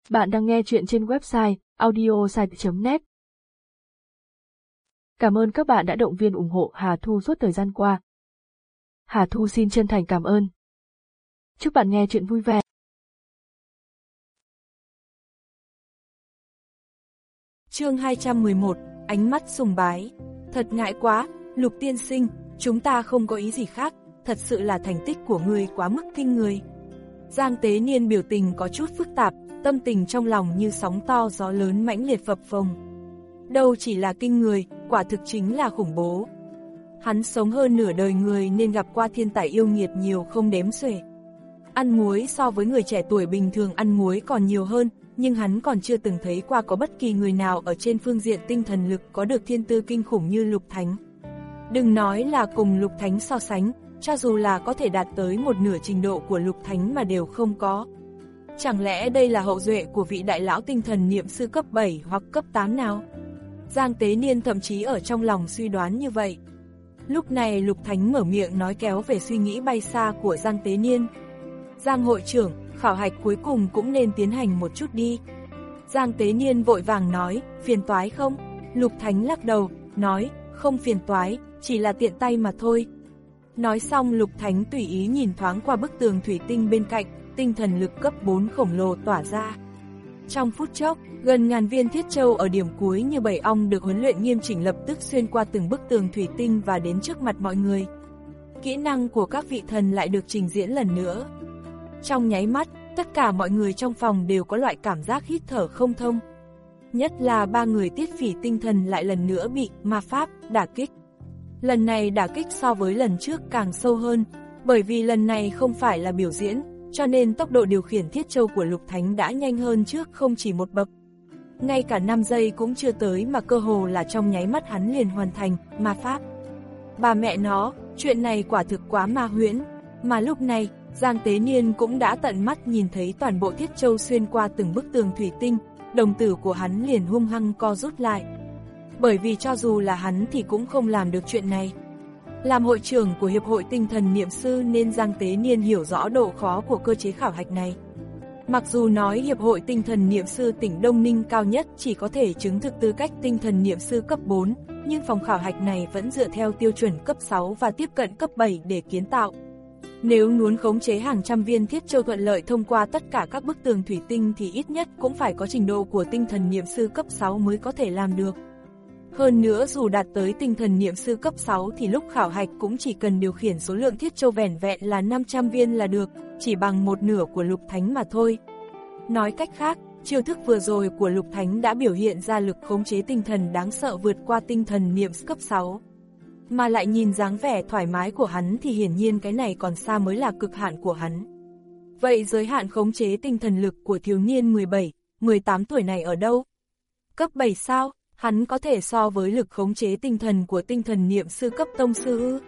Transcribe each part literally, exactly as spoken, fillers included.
Bạn đang nghe chuyện trên website audiosite chấm net. Cảm ơn các bạn đã động viên ủng hộ Hà Thu suốt thời gian qua. Hà Thu xin chân thành cảm ơn. Chúc bạn nghe chuyện vui vẻ. Chương hai trăm mười một, ánh mắt sùng bái. Thật ngại quá, Lục tiên sinh, chúng ta không có ý gì khác, thật sự là thành tích của người quá mức kinh người. Giang Tế Niên biểu tình có chút phức tạp, tâm tình trong lòng như sóng to gió lớn mãnh liệt phập phồng. Đâu chỉ là kinh người, quả thực chính là khủng bố. Hắn sống hơn nửa đời người nên gặp qua thiên tài yêu nghiệt nhiều không đếm xuể. Ăn muối so với người trẻ tuổi bình thường ăn muối còn nhiều hơn, nhưng hắn còn chưa từng thấy qua có bất kỳ người nào ở trên phương diện tinh thần lực có được thiên tư kinh khủng như Lục Thánh. Đừng nói là cùng Lục Thánh so sánh, cho dù là có thể đạt tới một nửa trình độ của Lục Thánh mà đều không có. Chẳng lẽ đây là hậu duệ của vị đại lão tinh thần niệm sư cấp bảy hoặc cấp tám nào? Giang Tế Niên thậm chí ở trong lòng suy đoán như vậy. Lúc này Lục Thánh mở miệng nói kéo về suy nghĩ bay xa của Giang Tế Niên. Giang hội trưởng, khảo hạch cuối cùng cũng nên tiến hành một chút đi. Giang Tế Niên vội vàng nói, phiền toái không? Lục Thánh lắc đầu, nói, không phiền toái, chỉ là tiện tay mà thôi. Nói xong Lục Thánh tùy ý nhìn thoáng qua bức tường thủy tinh bên cạnh, tinh thần lực cấp bốn khổng lồ tỏa ra. Trong phút chốc, gần ngàn viên thiết châu ở điểm cuối như bầy ong được huấn luyện nghiêm chỉnh lập tức xuyên qua từng bức tường thủy tinh và đến trước mặt mọi người. Kỹ năng của các vị thần lại được trình diễn lần nữa. Trong nháy mắt, tất cả mọi người trong phòng đều có loại cảm giác hít thở không thông. Nhất là ba người Tiết Phỉ tinh thần lại lần nữa bị ma pháp đả kích. Lần này đả kích so với lần trước càng sâu hơn, bởi vì lần này không phải là biểu diễn, cho nên tốc độ điều khiển thiết châu của Lục Thánh đã nhanh hơn trước không chỉ một bậc. Ngay cả năm giây cũng chưa tới mà cơ hồ là trong nháy mắt hắn liền hoàn thành ma pháp. Bà mẹ nó, chuyện này quả thực quá ma huyễn, mà lúc này, Giang Tế Niên cũng đã tận mắt nhìn thấy toàn bộ thiết châu xuyên qua từng bức tường thủy tinh, đồng tử của hắn liền hung hăng co rút lại. Bởi vì cho dù là hắn thì cũng không làm được chuyện này. Làm hội trưởng của Hiệp hội Tinh thần Niệm sư nên Giang Tế Niên hiểu rõ độ khó của cơ chế khảo hạch này. Mặc dù nói Hiệp hội Tinh thần Niệm sư tỉnh Đông Ninh cao nhất chỉ có thể chứng thực tư cách tinh thần niệm sư cấp bốn, nhưng phòng khảo hạch này vẫn dựa theo tiêu chuẩn cấp sáu và tiếp cận cấp bảy để kiến tạo. Nếu muốn khống chế hàng trăm viên thiết châu thuận lợi thông qua tất cả các bức tường thủy tinh thì ít nhất cũng phải có trình độ của tinh thần niệm sư cấp sáu mới có thể làm được. Hơn nữa dù đạt tới tinh thần niệm sư cấp sáu thì lúc khảo hạch cũng chỉ cần điều khiển số lượng thiết châu vẻn vẹn là năm trăm viên là được, chỉ bằng một nửa của Lục Thánh mà thôi. Nói cách khác, chiêu thức vừa rồi của Lục Thánh đã biểu hiện ra lực khống chế tinh thần đáng sợ vượt qua tinh thần niệm cấp sáu. Mà lại nhìn dáng vẻ thoải mái của hắn thì hiển nhiên cái này còn xa mới là cực hạn của hắn. Vậy giới hạn khống chế tinh thần lực của thiếu niên mười bảy, mười tám tuổi này ở đâu? Cấp bảy sao? Hắn có thể so với lực khống chế tinh thần của tinh thần niệm sư cấp tông sư ư?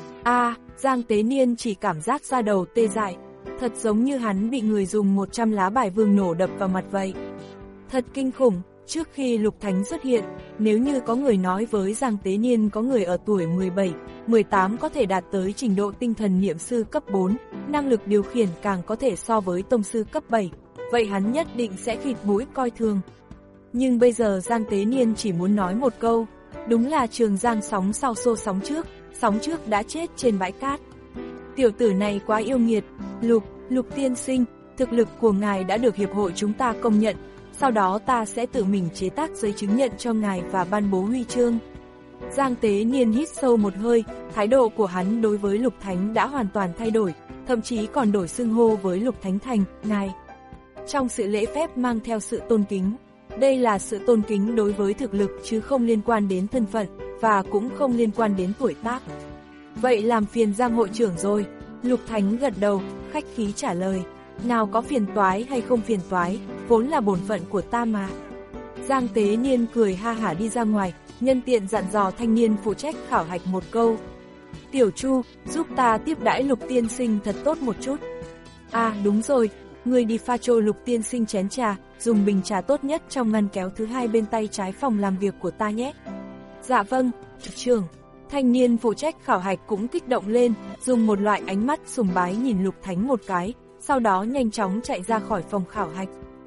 À, Giang Tế Niên chỉ cảm giác da đầu tê dại, thật giống như hắn bị người dùng một trăm lá bài vương nổ đập vào mặt vậy. Thật kinh khủng, trước khi Lục Thánh xuất hiện, nếu như có người nói với Giang Tế Niên có người ở tuổi mười bảy, mười tám có thể đạt tới trình độ tinh thần niệm sư cấp bốn, năng lực điều khiển càng có thể so với tông sư cấp bảy, vậy hắn nhất định sẽ khịt mũi coi thường. Nhưng bây giờ Giang Tế Niên chỉ muốn nói một câu, đúng là Trường Giang sóng sau xô sóng trước, sóng trước đã chết trên bãi cát. Tiểu tử này quá yêu nghiệt, Lục, Lục tiên sinh, thực lực của ngài đã được hiệp hội chúng ta công nhận, sau đó ta sẽ tự mình chế tác giấy chứng nhận cho ngài và ban bố huy chương. Giang Tế Niên hít sâu một hơi, thái độ của hắn đối với Lục Thánh đã hoàn toàn thay đổi, thậm chí còn đổi xưng hô với Lục Thánh thành ngài. Trong sự lễ phép mang theo sự tôn kính. Đây là sự tôn kính đối với thực lực chứ không liên quan đến thân phận, và cũng không liên quan đến tuổi tác. Vậy làm phiền Giang hội trưởng rồi, Lục Thánh gật đầu, khách khí trả lời, nào có phiền toái hay không phiền toái, vốn là bổn phận của ta mà. Giang Tế Niên cười ha hả đi ra ngoài, nhân tiện dặn dò thanh niên phụ trách khảo hạch một câu. Tiểu Chu, giúp ta tiếp đãi Lục tiên sinh thật tốt một chút. À đúng rồi, người đi pha cho Lục tiên sinh chén trà, dùng bình trà tốt nhất trong ngăn kéo thứ hai bên tay trái phòng làm việc của ta nhé. Dạ vâng, trưởng. Thanh niên phụ trách khảo hạch cũng kích động lên, dùng một loại ánh mắt sùng bái nhìn Lục Thánh một cái, sau đó nhanh chóng chạy ra khỏi phòng khảo hạch.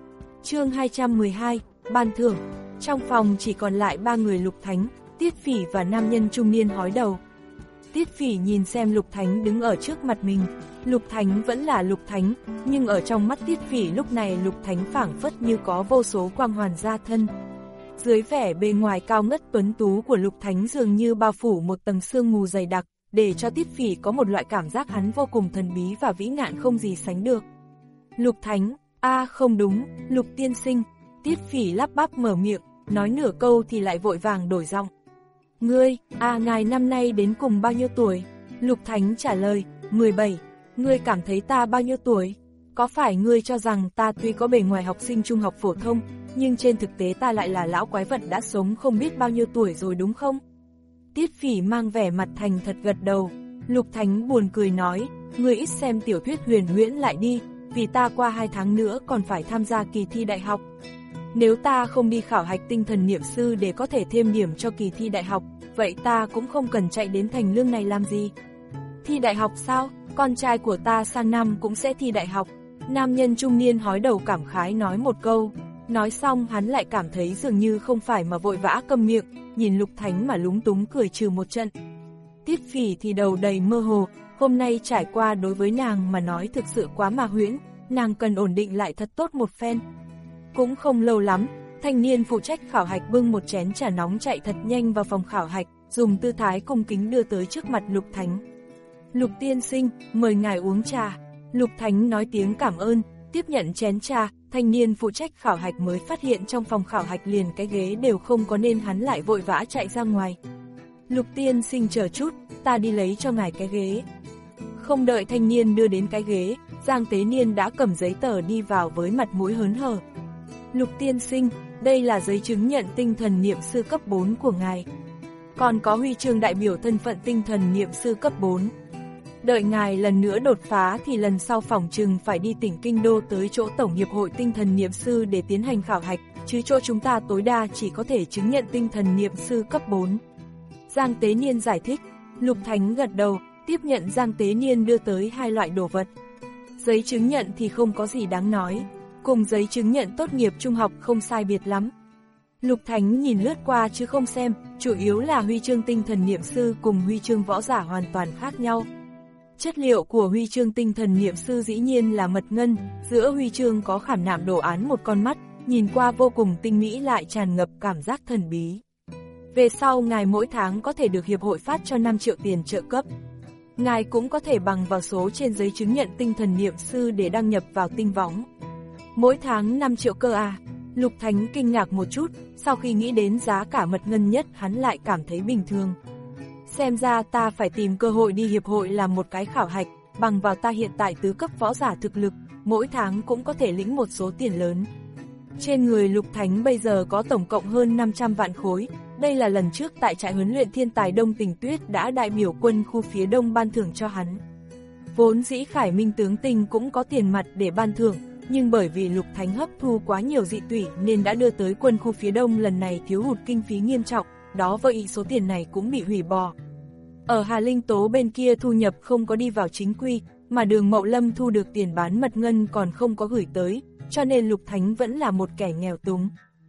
Chương hai trăm mười hai, ban thưởng. Trong phòng chỉ còn lại ba người Lục Thánh, Tiết Phỉ và nam nhân trung niên hói đầu. Tiết Phỉ nhìn xem Lục Thánh đứng ở trước mặt mình. Lục Thánh vẫn là Lục Thánh, nhưng ở trong mắt Tiết Phỉ lúc này Lục Thánh phảng phất như có vô số quang hoàn gia thân. Dưới vẻ bề ngoài cao ngất tuấn tú của Lục Thánh dường như bao phủ một tầng sương mù dày đặc, để cho Tiết Phỉ có một loại cảm giác hắn vô cùng thần bí và vĩ ngạn không gì sánh được. Lục Thánh, a à, không đúng, Lục tiên sinh. Tiết Phỉ lắp bắp mở miệng, nói nửa câu thì lại vội vàng đổi giọng. Ngươi, à ngài năm nay đến cùng bao nhiêu tuổi? Lục Thánh trả lời, mười bảy. Ngươi cảm thấy ta bao nhiêu tuổi? Có phải ngươi cho rằng ta tuy có bề ngoài học sinh trung học phổ thông, nhưng trên thực tế ta lại là lão quái vật đã sống không biết bao nhiêu tuổi rồi đúng không? Tiết Phỉ mang vẻ mặt thành thật gật đầu. Lục Thánh buồn cười nói, ngươi ít xem tiểu thuyết huyền huyễn lại đi, vì ta qua hai tháng nữa còn phải tham gia kỳ thi đại học. Nếu ta không đi khảo hạch tinh thần niệm sư để có thể thêm điểm cho kỳ thi đại học, vậy ta cũng không cần chạy đến thành lương này làm gì. Thi đại học sao? Con trai của ta sang năm cũng sẽ thi đại học. Nam nhân trung niên hói đầu cảm khái nói một câu. Nói xong hắn lại cảm thấy dường như không phải mà vội vã câm miệng, nhìn Lục Thánh mà lúng túng cười trừ một trận. Tiết Phỉ thì đầu đầy mơ hồ, hôm nay trải qua đối với nàng mà nói thực sự quá mà huyễn, nàng cần ổn định lại thật tốt một phen. Cũng không lâu lắm, thanh niên phụ trách khảo hạch bưng một chén trà nóng chạy thật nhanh vào phòng khảo hạch, dùng tư thái cung kính đưa tới trước mặt Lục Thánh. Lục tiên sinh, mời ngài uống trà. Lục Thánh nói tiếng cảm ơn, tiếp nhận chén trà, thanh niên phụ trách khảo hạch mới phát hiện trong phòng khảo hạch liền cái ghế đều không có nên hắn lại vội vã chạy ra ngoài. Lục tiên sinh chờ chút, ta đi lấy cho ngài cái ghế. Không đợi thanh niên đưa đến cái ghế, Giang Tế Niên đã cầm giấy tờ đi vào với mặt mũi hớn hở. Lục tiên sinh, đây là giấy chứng nhận tinh thần niệm sư cấp bốn của ngài. Còn có huy chương đại biểu thân phận tinh thần niệm sư cấp bốn. Đợi ngài lần nữa đột phá thì lần sau phỏng chừng phải đi tỉnh Kinh Đô tới chỗ Tổng Hiệp hội Tinh thần niệm sư để tiến hành khảo hạch, chứ chỗ chúng ta tối đa chỉ có thể chứng nhận tinh thần niệm sư cấp bốn. Giang Tế Niên giải thích. Lục Thánh gật đầu, tiếp nhận Giang Tế Niên đưa tới hai loại đồ vật. Giấy chứng nhận thì không có gì đáng nói, cùng giấy chứng nhận tốt nghiệp trung học không sai biệt lắm. Lục Thánh nhìn lướt qua chứ không xem, chủ yếu là huy chương tinh thần niệm sư cùng huy chương võ giả hoàn toàn khác nhau. Chất liệu của huy chương tinh thần niệm sư dĩ nhiên là mật ngân, giữa huy chương có khảm nạm đồ án một con mắt, nhìn qua vô cùng tinh mỹ lại tràn ngập cảm giác thần bí. Về sau ngài mỗi tháng có thể được hiệp hội phát cho năm triệu tiền trợ cấp. Ngài cũng có thể bằng vào số trên giấy chứng nhận tinh thần niệm sư để đăng nhập vào tinh võng. Mỗi tháng năm triệu cơ à? Lục Thánh kinh ngạc một chút, sau khi nghĩ đến giá cả mật ngân nhất hắn lại cảm thấy bình thường. Xem ra ta phải tìm cơ hội đi hiệp hội làm một cái khảo hạch, bằng vào ta hiện tại tứ cấp võ giả thực lực, mỗi tháng cũng có thể lĩnh một số tiền lớn. Trên người Lục Thánh bây giờ có tổng cộng hơn năm trăm vạn khối, đây là lần trước tại trại huấn luyện Thiên Tài Đông Tình Tuyết đã đại biểu quân khu phía Đông ban thưởng cho hắn. Vốn dĩ Khải Minh tướng Tinh cũng có tiền mặt để ban thưởng, nhưng bởi vì Lục Thánh hấp thu quá nhiều dị tủy nên đã đưa tới quân khu phía Đông lần này thiếu hụt kinh phí nghiêm trọng, đó vậy số tiền này cũng bị hủy bỏ. Ở Hà Linh Tố bên kia thu nhập không có đi vào chính quy, mà Đường Mậu Lâm thu được tiền bán mật ngân còn không có gửi tới, cho nên Lục Thánh vẫn là một kẻ nghèo túng.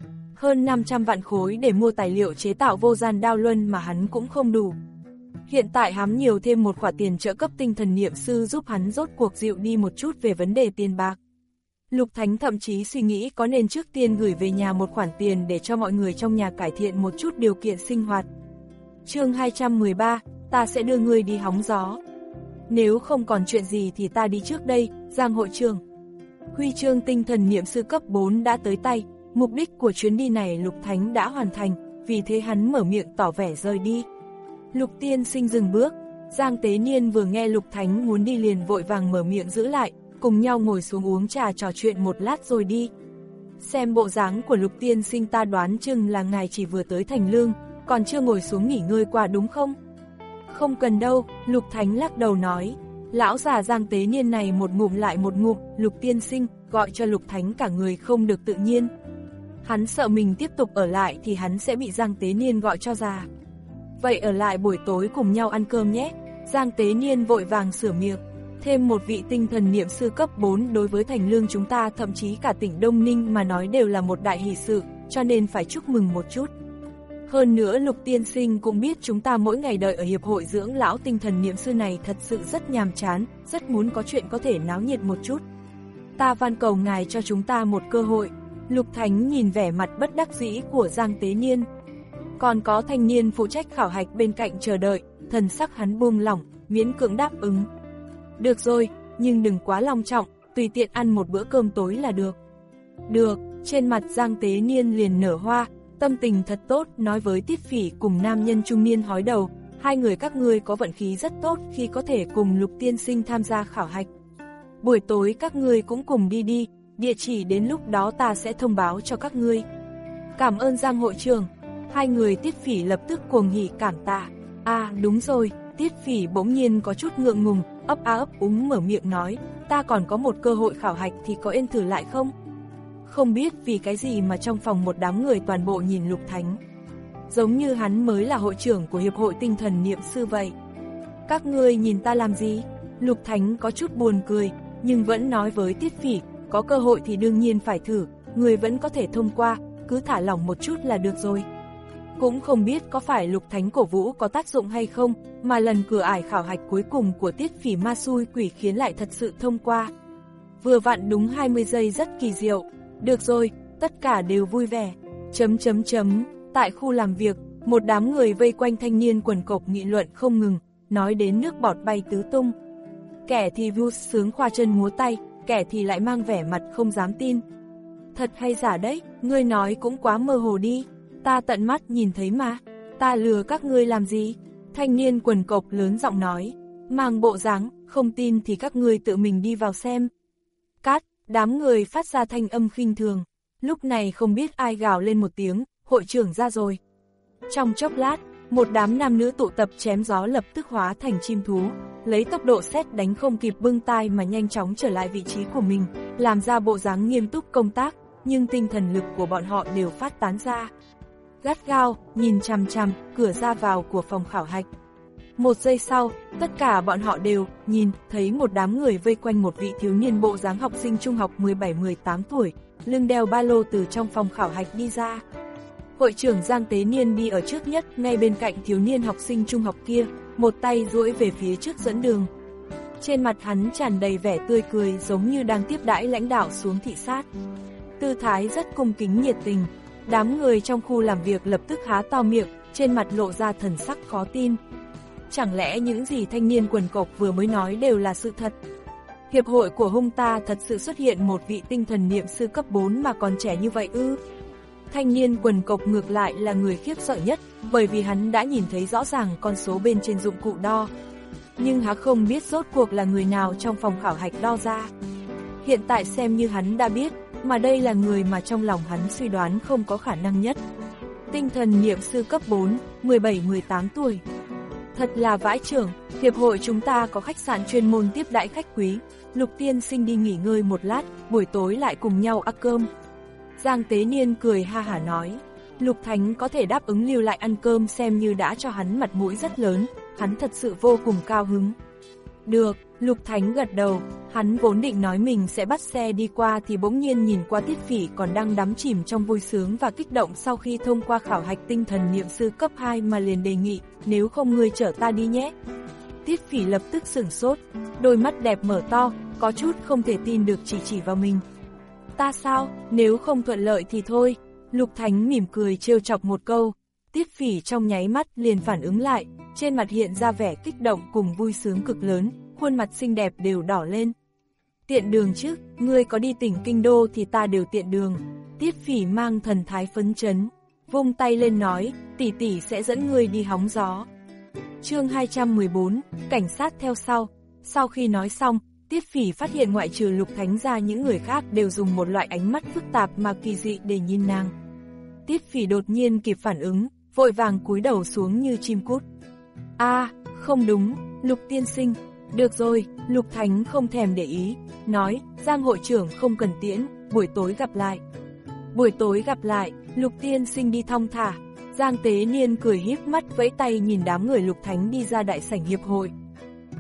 Hơn năm trăm vạn khối để mua tài liệu chế tạo vô gian đao luân mà hắn cũng không đủ. Hiện tại hám nhiều thêm một khoản tiền trợ cấp tinh thần niệm sư giúp hắn rốt cuộc dịu đi một chút về vấn đề tiền bạc. Lục Thánh thậm chí suy nghĩ có nên trước tiên gửi về nhà một khoản tiền để cho mọi người trong nhà cải thiện một chút điều kiện sinh hoạt. Chương hai trăm mười ba, ta sẽ đưa ngươi đi hóng gió. Nếu không còn chuyện gì thì ta đi trước đây, Giang hội trưởng. Huy chương tinh thần niệm sư cấp bốn đã tới tay, mục đích của chuyến đi này Lục Thánh đã hoàn thành, vì thế hắn mở miệng tỏ vẻ rời đi. Lục tiên sinh dừng bước, Giang Tế Niên vừa nghe Lục Thánh muốn đi liền vội vàng mở miệng giữ lại, cùng nhau ngồi xuống uống trà trò chuyện một lát rồi đi. Xem bộ dáng của Lục tiên sinh ta đoán chừng là ngài chỉ vừa tới thành lương, còn chưa ngồi xuống nghỉ ngơi qua đúng không? Không cần đâu, Lục Thánh lắc đầu nói. Lão già Giang Tế Niên này một ngụm lại một ngụm, Lục tiên sinh, gọi cho Lục Thánh cả người không được tự nhiên. Hắn sợ mình tiếp tục ở lại thì hắn sẽ bị Giang Tế Niên gọi cho già. Vậy ở lại buổi tối cùng nhau ăn cơm nhé. Giang Tế Niên vội vàng sửa miệng. Thêm một vị tinh thần niệm sư cấp bốn đối với Thành Lương chúng ta, thậm chí cả tỉnh Đông Ninh mà nói đều là một đại hỷ sự, cho nên phải chúc mừng một chút. Hơn nữa Lục tiên sinh cũng biết chúng ta mỗi ngày đợi ở hiệp hội dưỡng lão tinh thần niệm sư này thật sự rất nhàm chán, rất muốn có chuyện có thể náo nhiệt một chút. Ta van cầu ngài cho chúng ta một cơ hội. Lục Thánh nhìn vẻ mặt bất đắc dĩ của Giang Tế Niên. Còn có thanh niên phụ trách khảo hạch bên cạnh chờ đợi, thần sắc hắn buông lỏng, miễn cưỡng đáp ứng. Được rồi, nhưng đừng quá long trọng, tùy tiện ăn một bữa cơm tối là được. Được, trên mặt Giang Tế Niên liền nở hoa, tâm tình thật tốt, nói với Tiết Phỉ cùng nam nhân trung niên hói đầu, hai người các ngươi có vận khí rất tốt khi có thể cùng Lục tiên sinh tham gia khảo hạch. Buổi tối các ngươi cũng cùng đi đi, địa chỉ đến lúc đó ta sẽ thông báo cho các ngươi. Cảm ơn Giang hội trưởng. Hai người Tiết Phỉ lập tức cuồng hỉ cảm tạ. À đúng rồi, Tiết Phỉ bỗng nhiên có chút ngượng ngùng, ấp a ấp úng mở miệng nói, ta còn có một cơ hội khảo hạch thì có ên thử lại không? Không biết vì cái gì mà trong phòng một đám người toàn bộ nhìn Lục Thánh. Giống như hắn mới là hội trưởng của Hiệp hội Tinh thần Niệm sư vậy. Các ngươi nhìn ta làm gì? Lục Thánh có chút buồn cười, nhưng vẫn nói với Tiết Phỉ, có cơ hội thì đương nhiên phải thử, người vẫn có thể thông qua, cứ thả lỏng một chút là được rồi. Cũng không biết có phải Lục Thánh cổ vũ có tác dụng hay không, mà lần cửa ải khảo hạch cuối cùng của Tiết Phỉ ma xui quỷ khiến lại thật sự thông qua. Vừa vặn đúng hai mươi giây rất kỳ diệu. Được rồi, tất cả đều vui vẻ. Chấm chấm chấm, tại khu làm việc, một đám người vây quanh thanh niên quần cộc nghị luận không ngừng, nói đến nước bọt bay tứ tung. Kẻ thì vui sướng khoa chân múa tay, kẻ thì lại mang vẻ mặt không dám tin. Thật hay giả đấy, ngươi nói cũng quá mơ hồ đi, ta tận mắt nhìn thấy mà, ta lừa các ngươi làm gì? Thanh niên quần cộc lớn giọng nói, mang bộ dáng, không tin thì các ngươi tự mình đi vào xem. Cát, đám người phát ra thanh âm khinh thường, lúc này không biết ai gào lên một tiếng, hội trưởng ra rồi. Trong chốc lát, một đám nam nữ tụ tập chém gió lập tức hóa thành chim thú, lấy tốc độ sét đánh không kịp bưng tai mà nhanh chóng trở lại vị trí của mình, làm ra bộ dáng nghiêm túc công tác, nhưng tinh thần lực của bọn họ đều phát tán ra. Gắt gao, nhìn chằm chằm, cửa ra vào của phòng khảo hạch. Một giây sau, tất cả bọn họ đều nhìn thấy một đám người vây quanh một vị thiếu niên bộ dáng học sinh trung học mười bảy mười tám tuổi, lưng đeo ba lô từ trong phòng khảo hạch đi ra. Hội trưởng Giang Tế Niên đi ở trước nhất, ngay bên cạnh thiếu niên học sinh trung học kia, một tay duỗi về phía trước dẫn đường. Trên mặt hắn tràn đầy vẻ tươi cười giống như đang tiếp đãi lãnh đạo xuống thị sát. Tư thái rất cung kính nhiệt tình, đám người trong khu làm việc lập tức há to miệng, trên mặt lộ ra thần sắc khó tin. Chẳng lẽ những gì thanh niên quần cộc vừa mới nói đều là sự thật? Hiệp hội của hung ta thật sự xuất hiện một vị tinh thần niệm sư cấp bốn mà còn trẻ như vậy ư? Thanh niên quần cộc ngược lại là người khiếp sợ nhất, bởi vì hắn đã nhìn thấy rõ ràng con số bên trên dụng cụ đo. Nhưng hắn không biết rốt cuộc là người nào trong phòng khảo hạch đo ra. Hiện tại xem như hắn đã biết, mà đây là người mà trong lòng hắn suy đoán không có khả năng nhất. Tinh thần niệm sư cấp bốn, mười bảy mười tám tuổi. Thật là vãi chưởng, hiệp hội chúng ta có khách sạn chuyên môn tiếp đãi khách quý, Lục tiên sinh đi nghỉ ngơi một lát, buổi tối lại cùng nhau ăn cơm. Giang Tế Niên cười ha hả nói, Lục Thánh có thể đáp ứng lưu lại ăn cơm xem như đã cho hắn mặt mũi rất lớn, hắn thật sự vô cùng cao hứng. Được, Lục Thánh gật đầu, hắn vốn định nói mình sẽ bắt xe đi qua thì bỗng nhiên nhìn qua Tiết Phỉ còn đang đắm chìm trong vui sướng và kích động sau khi thông qua khảo hạch tinh thần niệm sư cấp hai mà liền đề nghị, nếu không ngươi chở ta đi nhé. Tiết Phỉ lập tức sửng sốt, đôi mắt đẹp mở to, có chút không thể tin được chỉ chỉ vào mình. Ta sao, nếu không thuận lợi thì thôi. Lục Thánh mỉm cười trêu chọc một câu, Tiết Phỉ trong nháy mắt liền phản ứng lại, trên mặt hiện ra vẻ kích động cùng vui sướng cực lớn, khuôn mặt xinh đẹp đều đỏ lên. Tiện đường chứ, ngươi có đi tỉnh Kinh Đô thì ta đều tiện đường. Tiết Phỉ mang thần thái phấn chấn, vung tay lên nói, tỷ tỷ sẽ dẫn ngươi đi hóng gió. Chương hai trăm mười bốn, cảnh sát theo sau. Sau khi nói xong, Tiết Phỉ phát hiện ngoại trừ Lục Thánh ra những người khác đều dùng một loại ánh mắt phức tạp mà kỳ dị để nhìn nàng. Tiết Phỉ đột nhiên kịp phản ứng, vội vàng cúi đầu xuống như chim cút. A, à, không đúng, Lục tiên sinh. Được rồi, Lục Thánh không thèm để ý, nói, Giang hội trưởng không cần tiễn, buổi tối gặp lại. Buổi tối gặp lại, Lục tiên sinh đi thong thả. Giang Tế Niên cười híp mắt vẫy tay nhìn đám người Lục Thánh đi ra đại sảnh hiệp hội.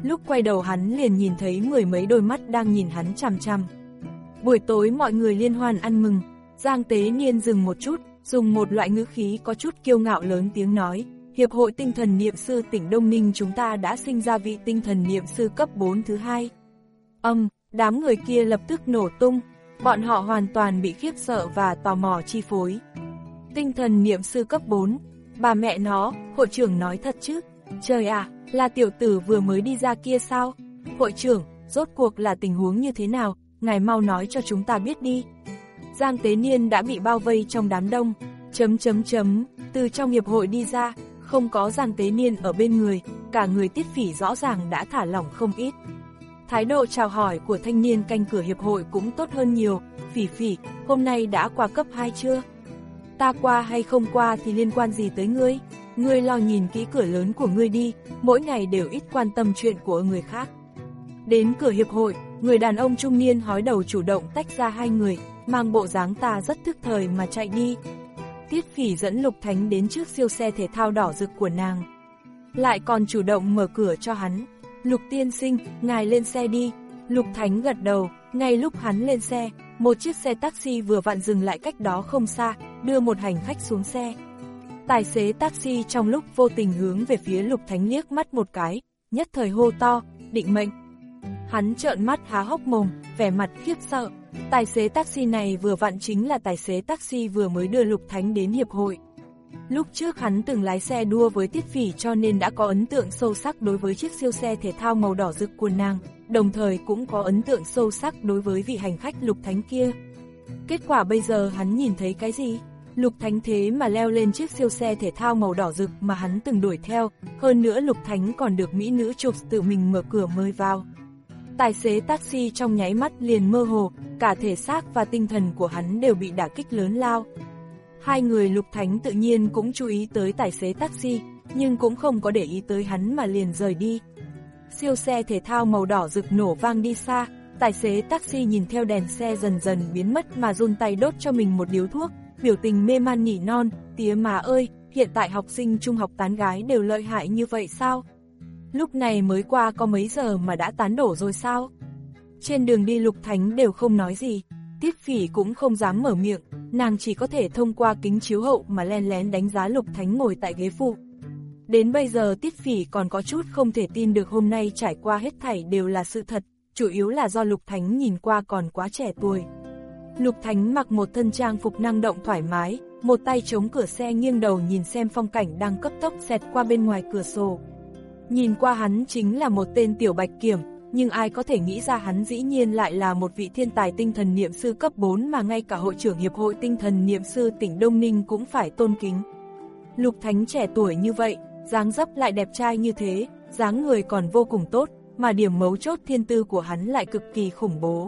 Lúc quay đầu hắn liền nhìn thấy mười mấy đôi mắt đang nhìn hắn chằm chằm. Buổi tối mọi người liên hoan ăn mừng, Giang Tế Niên dừng một chút, dùng một loại ngữ khí có chút kiêu ngạo lớn tiếng nói, Hiệp hội Tinh thần Niệm sư tỉnh Đông Ninh chúng ta đã sinh ra vị tinh thần niệm sư cấp bốn thứ hai. Âm, đám người kia lập tức nổ tung, bọn họ hoàn toàn bị khiếp sợ và tò mò chi phối. Tinh thần niệm sư cấp bốn, bà mẹ nó, hội trưởng nói thật chứ? Trời ạ, à, là tiểu tử vừa mới đi ra kia sao? Hội trưởng, rốt cuộc là tình huống như thế nào, ngài mau nói cho chúng ta biết đi. Giang Tế Niên đã bị bao vây trong đám đông, chấm chấm chấm, từ trong hiệp hội đi ra, không có Giang Tế Niên ở bên người, cả người Tiết Phỉ rõ ràng đã thả lỏng không ít. Thái độ chào hỏi của thanh niên canh cửa hiệp hội cũng tốt hơn nhiều, Phỉ Phỉ, hôm nay đã qua cấp hai chưa? Ta qua hay không qua thì liên quan gì tới ngươi? Ngươi lo nhìn kỹ cửa lớn của ngươi đi, mỗi ngày đều ít quan tâm chuyện của người khác. Đến cửa hiệp hội, người đàn ông trung niên hói đầu chủ động tách ra hai người, mang bộ dáng ta rất thức thời mà chạy đi. Tiết Phỉ dẫn Lục Thánh đến trước siêu xe thể thao đỏ rực của nàng. Lại còn chủ động mở cửa cho hắn. Lục tiên sinh, ngài lên xe đi. Lục Thánh gật đầu, ngay lúc hắn lên xe, một chiếc xe taxi vừa vặn dừng lại cách đó không xa, đưa một hành khách xuống xe. Tài xế taxi trong lúc vô tình hướng về phía Lục Thánh liếc mắt một cái, nhất thời hô to, định mệnh. Hắn trợn mắt há hốc mồm, vẻ mặt khiếp sợ. Tài xế taxi này vừa vặn chính là tài xế taxi vừa mới đưa Lục Thánh đến hiệp hội. Lúc trước hắn từng lái xe đua với Tiết Phỉ cho nên đã có ấn tượng sâu sắc đối với chiếc siêu xe thể thao màu đỏ rực của nàng, đồng thời cũng có ấn tượng sâu sắc đối với vị hành khách Lục Thánh kia. Kết quả bây giờ hắn nhìn thấy cái gì? Lục Thánh thế mà leo lên chiếc siêu xe thể thao màu đỏ rực mà hắn từng đuổi theo, hơn nữa Lục Thánh còn được mỹ nữ chụp tự mình mở cửa mời vào. Tài xế taxi trong nháy mắt liền mơ hồ, cả thể xác và tinh thần của hắn đều bị đả kích lớn lao. Hai người Lục Thánh tự nhiên cũng chú ý tới tài xế taxi, nhưng cũng không có để ý tới hắn mà liền rời đi. Siêu xe thể thao màu đỏ rực nổ vang đi xa, tài xế taxi nhìn theo đèn xe dần dần biến mất mà run tay đốt cho mình một điếu thuốc, biểu tình mê man nỉ non, tía má ơi, hiện tại học sinh trung học tán gái đều lợi hại như vậy sao? Lúc này mới qua có mấy giờ mà đã tán đổ rồi sao? Trên đường đi Lục Thánh đều không nói gì, Tiết Phỉ cũng không dám mở miệng, nàng chỉ có thể thông qua kính chiếu hậu mà len lén đánh giá Lục Thánh ngồi tại ghế phụ. Đến bây giờ Tiết Phỉ còn có chút không thể tin được hôm nay trải qua hết thảy đều là sự thật, chủ yếu là do Lục Thánh nhìn qua còn quá trẻ tuổi. Lục Thánh mặc một thân trang phục năng động thoải mái, một tay chống cửa xe nghiêng đầu nhìn xem phong cảnh đang cấp tốc xẹt qua bên ngoài cửa sổ. Nhìn qua hắn chính là một tên tiểu bạch kiểm, nhưng ai có thể nghĩ ra hắn dĩ nhiên lại là một vị thiên tài tinh thần niệm sư cấp bốn mà ngay cả hội trưởng hiệp hội tinh thần niệm sư tỉnh Đông Ninh cũng phải tôn kính. Lục Thánh trẻ tuổi như vậy, dáng dấp lại đẹp trai như thế, dáng người còn vô cùng tốt, mà điểm mấu chốt thiên tư của hắn lại cực kỳ khủng bố.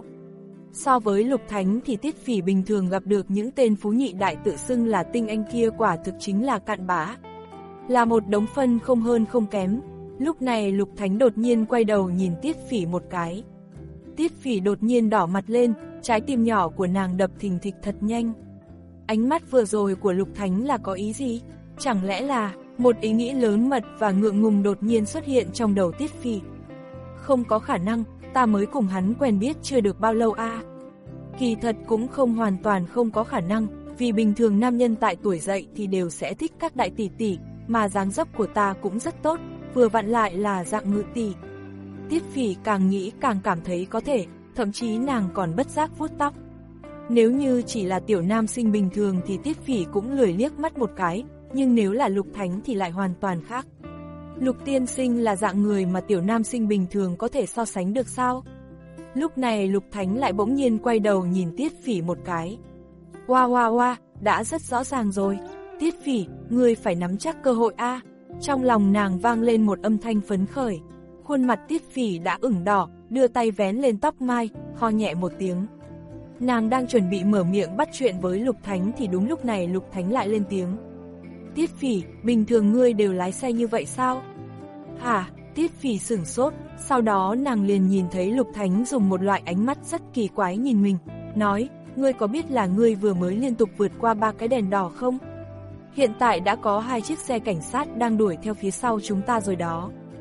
So với Lục Thánh thì Tiết Phỉ bình thường gặp được những tên phú nhị đại tự xưng là tinh anh kia quả thực chính là cặn bã. Là một đống phân không hơn không kém. Lúc này Lục Thánh đột nhiên quay đầu nhìn Tiết Phỉ một cái. Tiết Phỉ đột nhiên đỏ mặt lên, trái tim nhỏ của nàng đập thình thịch thật nhanh. Ánh mắt vừa rồi của Lục Thánh là có ý gì? Chẳng lẽ là một ý nghĩ lớn mật và ngượng ngùng đột nhiên xuất hiện trong đầu Tiết Phỉ? Không có khả năng, ta mới cùng hắn quen biết chưa được bao lâu a. À. Kỳ thật cũng không hoàn toàn không có khả năng, vì bình thường nam nhân tại tuổi dậy thì đều sẽ thích các đại tỷ tỷ, mà dáng dấp của ta cũng rất tốt, vừa vặn lại là dạng ngự tỷ. Tiết Phỉ càng nghĩ càng cảm thấy có thể, thậm chí nàng còn bất giác vuốt tóc. Nếu như chỉ là tiểu nam sinh bình thường thì Tiết Phỉ cũng lười liếc mắt một cái, nhưng nếu là Lục Thánh thì lại hoàn toàn khác. Lục tiên sinh là dạng người mà tiểu nam sinh bình thường có thể so sánh được sao? Lúc này Lục Thánh lại bỗng nhiên quay đầu nhìn Tiết Phỉ một cái. Oa oa oa, đã rất rõ ràng rồi. Tiết Phỉ, ngươi phải nắm chắc cơ hội a. Trong lòng nàng vang lên một âm thanh phấn khởi. Khuôn mặt Tiết Phỉ đã ửng đỏ, đưa tay vén lên tóc mai, ho nhẹ một tiếng. Nàng đang chuẩn bị mở miệng bắt chuyện với Lục Thánh thì đúng lúc này Lục Thánh lại lên tiếng. Tiết Phỉ, bình thường ngươi đều lái xe như vậy sao? Hả? Tiết Phỉ sửng sốt, sau đó nàng liền nhìn thấy Lục Thánh dùng một loại ánh mắt rất kỳ quái nhìn mình, nói, ngươi có biết là ngươi vừa mới liên tục vượt qua ba cái đèn đỏ không? Hiện tại đã có hai chiếc xe cảnh sát đang đuổi theo phía sau chúng ta rồi đó.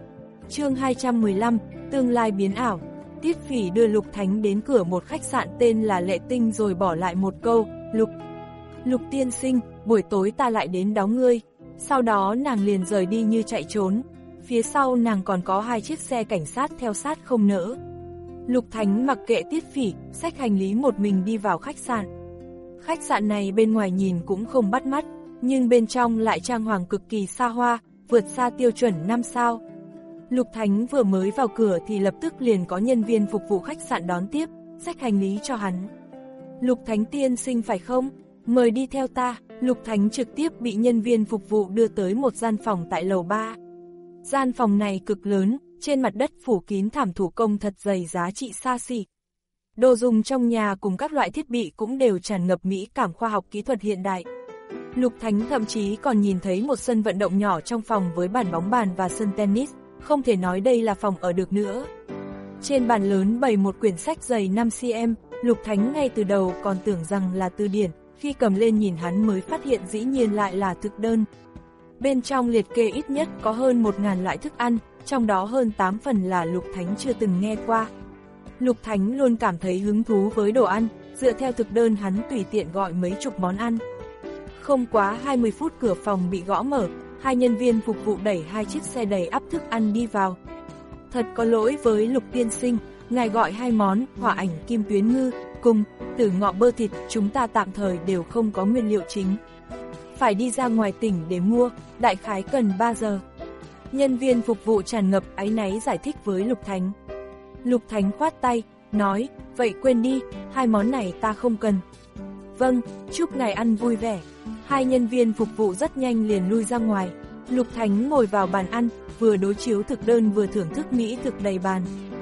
Chương hai trăm mười lăm, tương lai biến ảo. Tiết Phỉ đưa Lục Thánh đến cửa một khách sạn tên là Lệ Tinh rồi bỏ lại một câu, Lục. Lục tiên sinh, buổi tối ta lại đến đón ngươi. Sau đó nàng liền rời đi như chạy trốn. Phía sau nàng còn có hai chiếc xe cảnh sát theo sát không nỡ. Lục Thánh mặc kệ Tiết Phỉ, xách hành lý một mình đi vào khách sạn. Khách sạn này bên ngoài nhìn cũng không bắt mắt, nhưng bên trong lại trang hoàng cực kỳ xa hoa, vượt xa tiêu chuẩn năm sao. Lục Thánh vừa mới vào cửa thì lập tức liền có nhân viên phục vụ khách sạn đón tiếp, xách hành lý cho hắn. Lục Thánh tiên sinh phải không? Mời đi theo ta. Lục Thánh trực tiếp bị nhân viên phục vụ đưa tới một gian phòng tại lầu ba. Gian phòng này cực lớn, trên mặt đất phủ kín thảm thủ công thật dày giá trị xa xỉ. Đồ dùng trong nhà cùng các loại thiết bị cũng đều tràn ngập mỹ cảm khoa học kỹ thuật hiện đại. Lục Thánh thậm chí còn nhìn thấy một sân vận động nhỏ trong phòng với bàn bóng bàn và sân tennis, không thể nói đây là phòng ở được nữa. Trên bàn lớn bày một quyển sách dày năm xăng-ti-mét, Lục Thánh ngay từ đầu còn tưởng rằng là từ điển, khi cầm lên nhìn hắn mới phát hiện dĩ nhiên lại là thực đơn. Bên trong liệt kê ít nhất có hơn một nghìn loại thức ăn, trong đó hơn tám phần là Lục Thánh chưa từng nghe qua. Lục Thánh luôn cảm thấy hứng thú với đồ ăn, dựa theo thực đơn hắn tùy tiện gọi mấy chục món ăn. Không quá hai mươi phút cửa phòng bị gõ mở, hai nhân viên phục vụ đẩy hai chiếc xe đầy ắp thức ăn đi vào. Thật có lỗi với Lục tiên sinh, ngài gọi hai món hỏa ảnh kim tuyến ngư cùng tử ngọ bơ thịt, chúng ta tạm thời đều không có nguyên liệu chính. Phải đi ra ngoài tỉnh để mua, đại khái cần ba giờ. Nhân viên phục vụ tràn ngập áy náy giải thích với Lục Thánh. Lục Thánh khoát tay, nói, vậy quên đi, hai món này ta không cần. Vâng, chúc ngài ăn vui vẻ. Hai nhân viên phục vụ rất nhanh liền lui ra ngoài. Lục Thánh ngồi vào bàn ăn, vừa đối chiếu thực đơn vừa thưởng thức mỹ thực đầy bàn.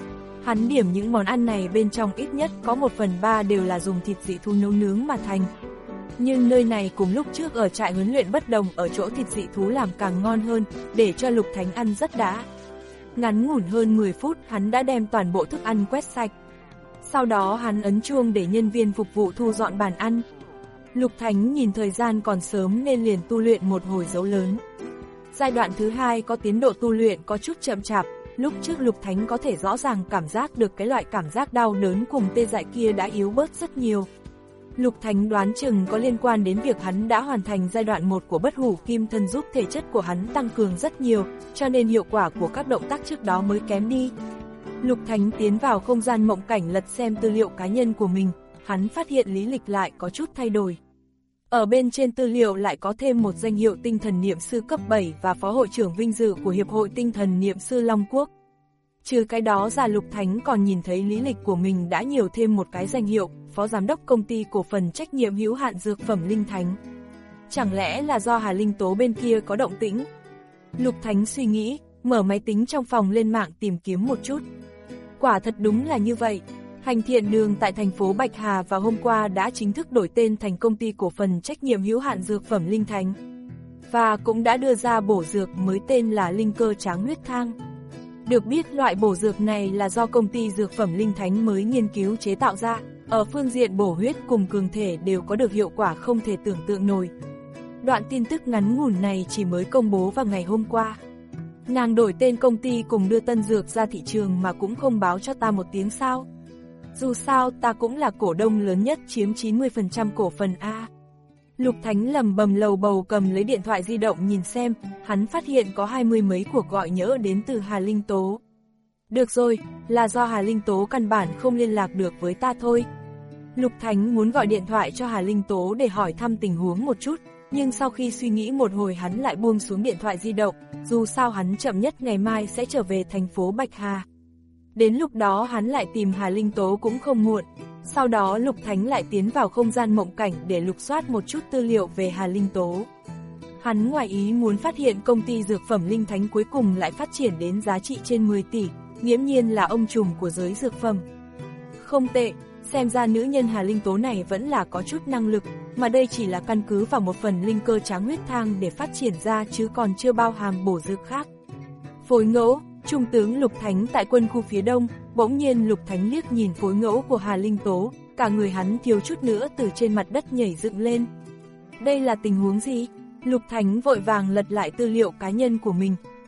Hắn điểm những món ăn này bên trong ít nhất có một phần ba đều là dùng thịt dị thú nấu nướng mà thành. Nhưng nơi này cùng lúc trước ở trại huấn luyện bất đồng ở chỗ thịt dị thú làm càng ngon hơn, để cho Lục Thánh ăn rất đã. Ngắn ngủn hơn mười phút hắn đã đem toàn bộ thức ăn quét sạch. Sau đó hắn ấn chuông để nhân viên phục vụ thu dọn bàn ăn. Lục Thánh nhìn thời gian còn sớm nên liền tu luyện một hồi dấu lớn. Giai đoạn thứ hai có tiến độ tu luyện có chút chậm chạp, lúc trước Lục Thánh có thể rõ ràng cảm giác được cái loại cảm giác đau đớn cùng tê dại kia đã yếu bớt rất nhiều. Lục Thánh đoán chừng có liên quan đến việc hắn đã hoàn thành giai đoạn một của bất hủ kim thân giúp thể chất của hắn tăng cường rất nhiều, cho nên hiệu quả của các động tác trước đó mới kém đi. Lục Thánh tiến vào không gian mộng cảnh lật xem tư liệu cá nhân của mình, hắn phát hiện lý lịch lại có chút thay đổi. Ở bên trên tư liệu lại có thêm một danh hiệu tinh thần niệm sư cấp bảy và phó hội trưởng vinh dự của Hiệp hội tinh thần niệm sư Long Quốc. Trừ cái đó ra, Lục Thánh còn nhìn thấy lý lịch của mình đã nhiều thêm một cái danh hiệu, phó giám đốc công ty cổ phần trách nhiệm hữu hạn dược phẩm Linh Thánh. Chẳng lẽ là do Hà Linh Tố bên kia có động tĩnh? Lục Thánh suy nghĩ, mở máy tính trong phòng lên mạng tìm kiếm một chút. Quả thật đúng là như vậy. Hành Thiện Đường tại thành phố Bạch Hà vào hôm qua đã chính thức đổi tên thành công ty cổ phần trách nhiệm hữu hạn dược phẩm Linh Thánh. Và cũng đã đưa ra bổ dược mới tên là Linh Cơ Tráng Huyết Thang. Được biết loại bổ dược này là do công ty dược phẩm Linh Thánh mới nghiên cứu chế tạo ra, ở phương diện bổ huyết cùng cường thể đều có được hiệu quả không thể tưởng tượng nổi. Đoạn tin tức ngắn ngủn này chỉ mới công bố vào ngày hôm qua. Nàng đổi tên công ty cùng đưa tân dược ra thị trường mà cũng không báo cho ta một tiếng sao? Dù sao ta cũng là cổ đông lớn nhất chiếm chín mươi phần trăm cổ phần A. Lục Thánh lầm bầm lầu bầu cầm lấy điện thoại di động nhìn xem, hắn phát hiện có hai mươi mấy cuộc gọi nhỡ đến từ Hà Linh Tố. Được rồi, là do Hà Linh Tố căn bản không liên lạc được với ta thôi. Lục Thánh muốn gọi điện thoại cho Hà Linh Tố để hỏi thăm tình huống một chút, nhưng sau khi suy nghĩ một hồi hắn lại buông xuống điện thoại di động, dù sao hắn chậm nhất ngày mai sẽ trở về thành phố Bạch Hà. Đến lúc đó hắn lại tìm Hà Linh Tố cũng không muộn. Sau đó Lục Thánh lại tiến vào không gian mộng cảnh để lục soát một chút tư liệu về Hà Linh Tố. Hắn ngoài ý muốn phát hiện công ty dược phẩm Linh Thánh cuối cùng lại phát triển đến giá trị trên mười tỷ, nghiễm nhiên là ông trùm của giới dược phẩm. Không tệ, xem ra nữ nhân Hà Linh Tố này vẫn là có chút năng lực, mà đây chỉ là căn cứ vào một phần linh cơ tráng huyết thang để phát triển ra chứ còn chưa bao hàm bổ dược khác. Phối ngẫu, Trung tướng Lục Thánh tại quân khu phía đông, bỗng nhiên Lục Thánh liếc nhìn phối ngẫu của Hà Linh Tố, cả người hắn thiếu chút nữa từ trên mặt đất nhảy dựng lên. Đây là tình huống gì? Lục Thánh vội vàng lật lại tư liệu cá nhân của mình,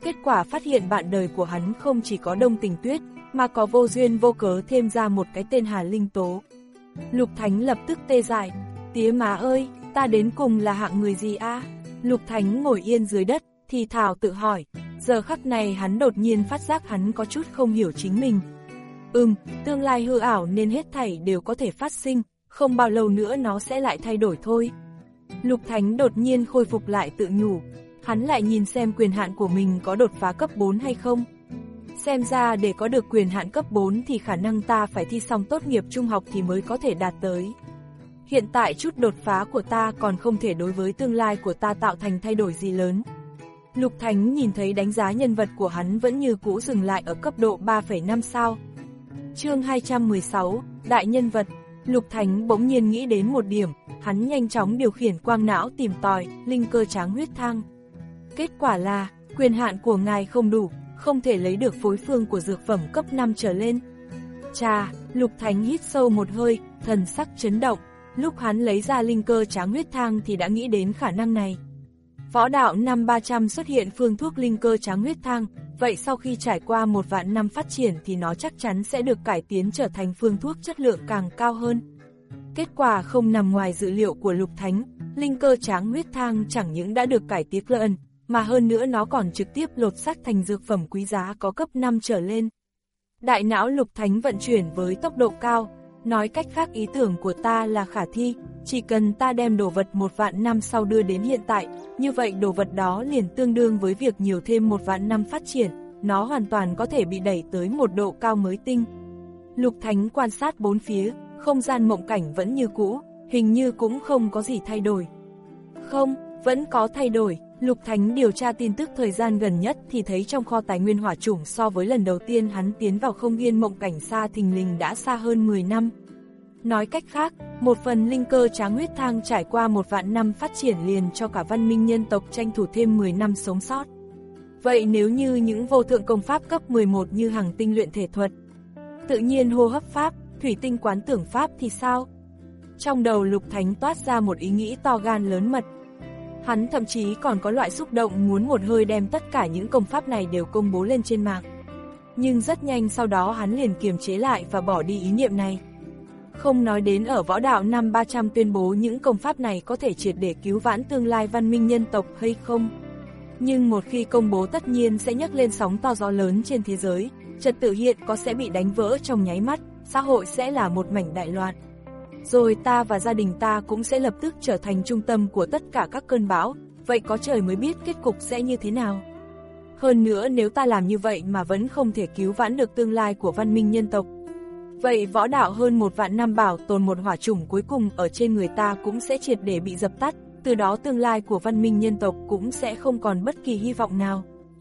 Kết quả phát hiện bạn đời của hắn không chỉ có Đông Tình Tuyết, mà có vô duyên vô cớ thêm ra một cái tên Hà Linh Tố. Lục Thánh lập tức tê dại, tía má ơi, ta đến cùng là hạng người gì a? Lục Thánh ngồi yên dưới đất, thì thào tự hỏi, giờ khắc này hắn đột nhiên phát giác hắn có chút không hiểu chính mình. Ừm, tương lai hư ảo nên hết thảy đều có thể phát sinh, không bao lâu nữa nó sẽ lại thay đổi thôi. Lục Thánh đột nhiên khôi phục lại tự nhủ, hắn lại nhìn xem quyền hạn của mình có đột phá cấp bốn hay không. Xem ra để có được quyền hạn cấp bốn thì khả năng ta phải thi xong tốt nghiệp trung học thì mới có thể đạt tới. Hiện tại chút đột phá của ta còn không thể đối với tương lai của ta tạo thành thay đổi gì lớn. Lục Thánh nhìn thấy đánh giá nhân vật của hắn vẫn như cũ dừng lại ở cấp độ ba phẩy năm sao. Chương hai trăm mười sáu, Đại nhân vật. Lục Thánh bỗng nhiên nghĩ đến một điểm, hắn nhanh chóng điều khiển quang não tìm tòi, linh cơ tráng huyết thang. Kết quả là, quyền hạn của ngài không đủ, không thể lấy được phối phương của dược phẩm cấp năm trở lên. Chà, Lục Thánh hít sâu một hơi, thần sắc chấn động, lúc hắn lấy ra linh cơ tráng huyết thang thì đã nghĩ đến khả năng này. Võ đạo năm ba trăm xuất hiện phương thuốc linh cơ tráng huyết thang, vậy sau khi trải qua một vạn năm phát triển thì nó chắc chắn sẽ được cải tiến trở thành phương thuốc chất lượng càng cao hơn. Kết quả không nằm ngoài dự liệu của Lục Thánh, linh cơ tráng huyết thang chẳng những đã được cải tiến lần, mà hơn nữa nó còn trực tiếp lột xác thành dược phẩm quý giá có cấp năm trở lên. Đại não Lục Thánh vận chuyển với tốc độ cao, nói cách khác ý tưởng của ta là khả thi, chỉ cần ta đem đồ vật một vạn năm sau đưa đến hiện tại, như vậy đồ vật đó liền tương đương với việc nhiều thêm một vạn năm phát triển, nó hoàn toàn có thể bị đẩy tới một độ cao mới tinh. Lục Thánh quan sát bốn phía, không gian mộng cảnh vẫn như cũ, hình như cũng không có gì thay đổi. Không, vẫn có thay đổi. Lục Thánh điều tra tin tức thời gian gần nhất thì thấy trong kho tài nguyên hỏa chủng so với lần đầu tiên hắn tiến vào không gian mộng cảnh xa thình lình đã xa hơn mười năm. Nói cách khác, một phần linh cơ tráng huyết thang trải qua một vạn năm phát triển liền cho cả văn minh nhân tộc tranh thủ thêm mười năm sống sót. Vậy nếu như những vô thượng công pháp cấp mười một như hằng tinh luyện thể thuật, tự nhiên hô hấp pháp, thủy tinh quán tưởng pháp thì sao? Trong đầu Lục Thánh toát ra một ý nghĩ to gan lớn mật. Hắn thậm chí còn có loại xúc động muốn một hơi đem tất cả những công pháp này đều công bố lên trên mạng. Nhưng rất nhanh sau đó hắn liền kiềm chế lại và bỏ đi ý niệm này. Không nói đến ở võ đạo năm ba trăm tuyên bố những công pháp này có thể triệt để cứu vãn tương lai văn minh nhân tộc hay không. Nhưng một khi công bố tất nhiên sẽ nhấc lên sóng to gió lớn trên thế giới, trật tự hiện có sẽ bị đánh vỡ trong nháy mắt, xã hội sẽ là một mảnh đại loạn. Rồi ta và gia đình ta cũng sẽ lập tức trở thành trung tâm của tất cả các cơn bão, vậy có trời mới biết kết cục sẽ như thế nào. Hơn nữa nếu ta làm như vậy mà vẫn không thể cứu vãn được tương lai của văn minh nhân tộc, vậy võ đạo hơn một vạn năm bảo tồn một hỏa chủng cuối cùng ở trên người ta cũng sẽ triệt để bị dập tắt, từ đó tương lai của văn minh nhân tộc cũng sẽ không còn bất kỳ hy vọng nào.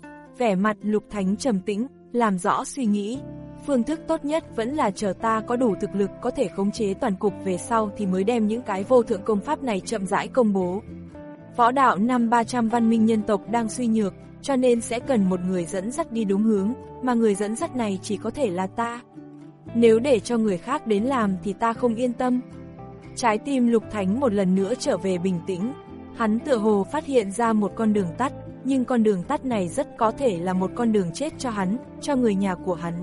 Vẻ mặt Lục Thánh trầm tĩnh, làm rõ suy nghĩ. Phương thức tốt nhất vẫn là chờ ta có đủ thực lực có thể khống chế toàn cục về sau thì mới đem những cái vô thượng công pháp này chậm rãi công bố. Võ đạo năm ba trăm văn minh nhân tộc đang suy nhược, cho nên sẽ cần một người dẫn dắt đi đúng hướng, mà người dẫn dắt này chỉ có thể là ta. Nếu để cho người khác đến làm thì ta không yên tâm. Trái tim Lục Thánh một lần nữa trở về bình tĩnh, hắn tựa hồ phát hiện ra một con đường tắt, nhưng con đường tắt này rất có thể là một con đường chết cho hắn, cho người nhà của hắn.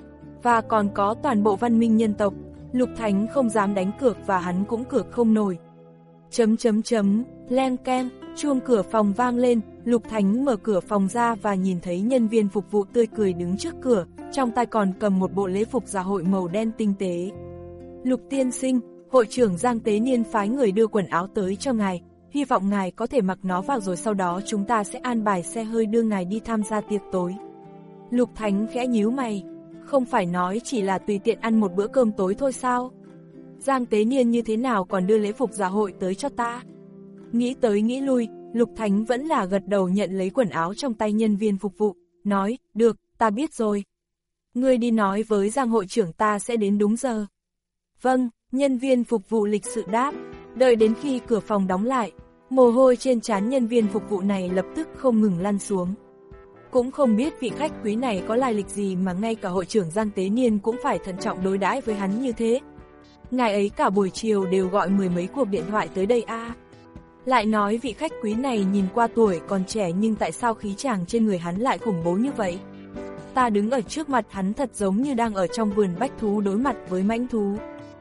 Và còn có toàn bộ văn minh nhân tộc, Lục Thánh không dám đánh cược và hắn cũng cược không nổi. Chấm chấm chấm, leng keng, chuông cửa phòng vang lên, Lục Thánh mở cửa phòng ra và nhìn thấy nhân viên phục vụ tươi cười đứng trước cửa, trong tay còn cầm một bộ lễ phục dạ hội màu đen tinh tế. Lục tiên sinh, hội trưởng Giang Tế Niên phái người đưa quần áo tới cho ngài, hy vọng ngài có thể mặc nó vào rồi sau đó chúng ta sẽ an bài xe hơi đưa ngài đi tham gia tiệc tối. Lục Thánh khẽ nhíu mày, không phải nói chỉ là tùy tiện ăn một bữa cơm tối thôi sao? Giang Tế Niên như thế nào còn đưa lễ phục dạ hội tới cho ta? Nghĩ tới nghĩ lui, Lục Thánh vẫn là gật đầu nhận lấy quần áo trong tay nhân viên phục vụ, nói, được, ta biết rồi. Ngươi đi nói với Giang hội trưởng ta sẽ đến đúng giờ. Vâng, nhân viên phục vụ lịch sự đáp, đợi đến khi cửa phòng đóng lại, mồ hôi trên trán nhân viên phục vụ này lập tức không ngừng lăn xuống. Cũng không biết vị khách quý này có lai lịch gì mà ngay cả hội trưởng Giang Tế Niên cũng phải thận trọng đối đãi với hắn như thế. Ngài ấy cả buổi chiều đều gọi mười mấy cuộc điện thoại tới đây a. À. Lại nói vị khách quý này nhìn qua tuổi còn trẻ nhưng tại sao khí chàng trên người hắn lại khủng bố như vậy? Ta đứng ở trước mặt hắn thật giống như đang ở trong vườn bách thú đối mặt với mãnh thú.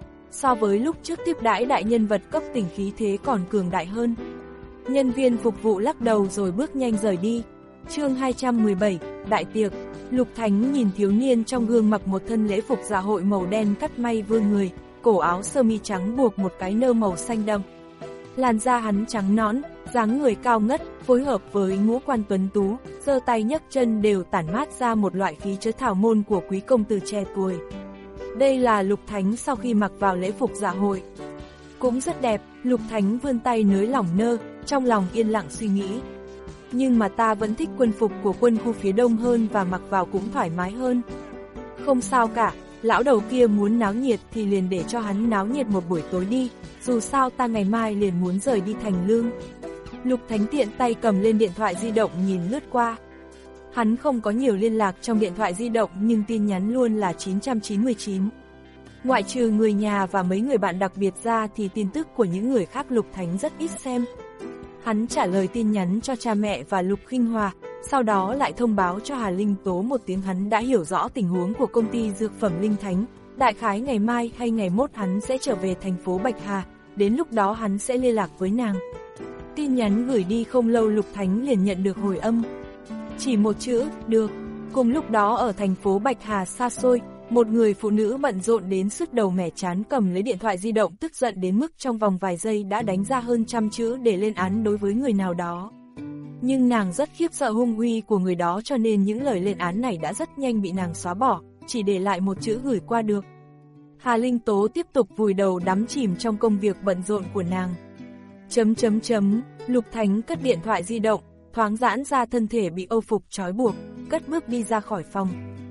So với lúc trước tiếp đãi đại nhân vật cấp tỉnh khí thế còn cường đại hơn. Nhân viên phục vụ lắc đầu rồi bước nhanh rời đi. Chương hai trăm mười bảy, Đại tiệc. Lục Thánh nhìn thiếu niên trong gương mặc một thân lễ phục dạ hội màu đen cắt may vương người, cổ áo sơ mi trắng buộc một cái nơ màu xanh đậm. Làn da hắn trắng nõn, dáng người cao ngất, phối hợp với ngũ quan tuấn tú, giơ tay nhấc chân đều tản mát ra một loại khí chất thảo môn của quý công tử trẻ tuổi. Đây là Lục Thánh sau khi mặc vào lễ phục dạ hội. Cũng rất đẹp, Lục Thánh vươn tay nới lỏng nơ, trong lòng yên lặng suy nghĩ. Nhưng mà ta vẫn thích quân phục của quân khu phía đông hơn và mặc vào cũng thoải mái hơn. Không sao cả, lão đầu kia muốn náo nhiệt thì liền để cho hắn náo nhiệt một buổi tối đi, dù sao ta ngày mai liền muốn rời đi Thành Lương. Lục Thánh tiện tay cầm lên điện thoại di động nhìn lướt qua. Hắn không có nhiều liên lạc trong điện thoại di động nhưng tin nhắn luôn là chín trăm chín mươi chín. Ngoại trừ người nhà và mấy người bạn đặc biệt ra thì tin tức của những người khác Lục Thánh rất ít xem. Hắn trả lời tin nhắn cho cha mẹ và Lục Khinh Hòa, sau đó lại thông báo cho Hà Linh Tố một tiếng hắn đã hiểu rõ tình huống của công ty dược phẩm Linh Thánh. Đại khái ngày mai hay ngày mốt hắn sẽ trở về thành phố Bạch Hà, đến lúc đó hắn sẽ liên lạc với nàng. Tin nhắn gửi đi không lâu Lục Thánh liền nhận được hồi âm. Chỉ một chữ, được. Cùng lúc đó ở thành phố Bạch Hà xa xôi, một người phụ nữ bận rộn đến sứt đầu mẻ chán cầm lấy điện thoại di động tức giận đến mức trong vòng vài giây đã đánh ra hơn trăm chữ để lên án đối với người nào đó. Nhưng nàng rất khiếp sợ hung uy của người đó cho nên những lời lên án này đã rất nhanh bị nàng xóa bỏ, chỉ để lại một chữ gửi qua được. Hà Linh Tố tiếp tục vùi đầu đắm chìm trong công việc bận rộn của nàng. Chấm chấm chấm, Lục Thánh cất điện thoại di động, thoáng giãn ra thân thể bị âu phục trói buộc, cất bước đi ra khỏi phòng.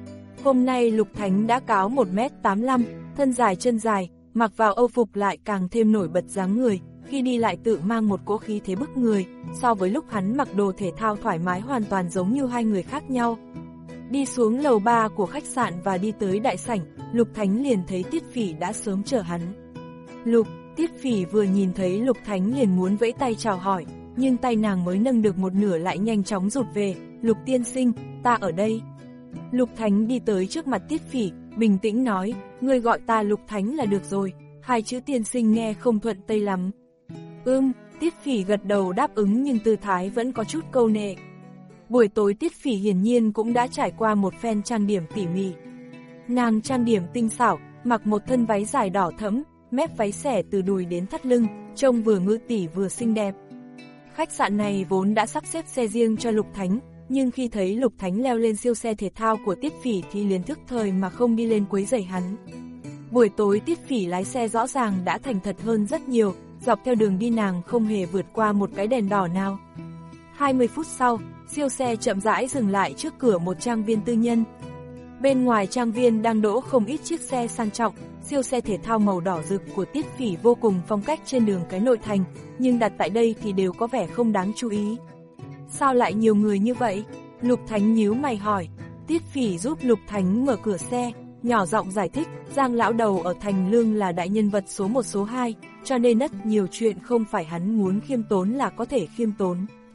Hôm nay Lục Thánh đã cáo một mét tám mươi lăm, thân dài chân dài, mặc vào âu phục lại càng thêm nổi bật dáng người, khi đi lại tự mang một cỗ khí thế bức người, so với lúc hắn mặc đồ thể thao thoải mái hoàn toàn giống như hai người khác nhau. Đi xuống lầu ba của khách sạn và đi tới đại sảnh, Lục Thánh liền thấy Tiết Phỉ đã sớm chờ hắn. Lục, Tiết Phỉ vừa nhìn thấy Lục Thánh liền muốn vẫy tay chào hỏi, nhưng tay nàng mới nâng được một nửa lại nhanh chóng rụt về. Lục tiên sinh, ta ở đây. Lục Thánh đi tới trước mặt Tiết Phỉ, bình tĩnh nói, ngươi gọi ta Lục Thánh là được rồi, hai chữ tiên sinh nghe không thuận tay lắm. Ưm, Tiết Phỉ gật đầu đáp ứng nhưng tư thái vẫn có chút câu nệ. Buổi tối Tiết Phỉ hiển nhiên cũng đã trải qua một phen trang điểm tỉ mỉ. Nàng trang điểm tinh xảo, mặc một thân váy dài đỏ thẫm, mép váy xẻ từ đùi đến thắt lưng, trông vừa ngữ tỉ vừa xinh đẹp. Khách sạn này vốn đã sắp xếp xe riêng cho Lục Thánh, nhưng khi thấy Lục Thánh leo lên siêu xe thể thao của Tiết Phỉ thì liền thức thời mà không đi lên quấy rầy hắn. Buổi tối Tiết Phỉ lái xe rõ ràng đã thành thật hơn rất nhiều, dọc theo đường đi nàng không hề vượt qua một cái đèn đỏ nào. hai mươi phút sau, siêu xe chậm rãi dừng lại trước cửa một trang viên tư nhân. Bên ngoài trang viên đang đỗ không ít chiếc xe sang trọng, siêu xe thể thao màu đỏ rực của Tiết Phỉ vô cùng phong cách trên đường cái nội thành, nhưng đặt tại đây thì đều có vẻ không đáng chú ý. Sao lại nhiều người như vậy? Lục Thánh nhíu mày hỏi. Tiết Phỉ giúp Lục Thánh mở cửa xe, nhỏ giọng giải thích, Giang lão đầu ở Thành Lương là đại nhân vật số một số hai, cho nên rất nhiều chuyện không phải hắn muốn khiêm tốn là có thể khiêm tốn.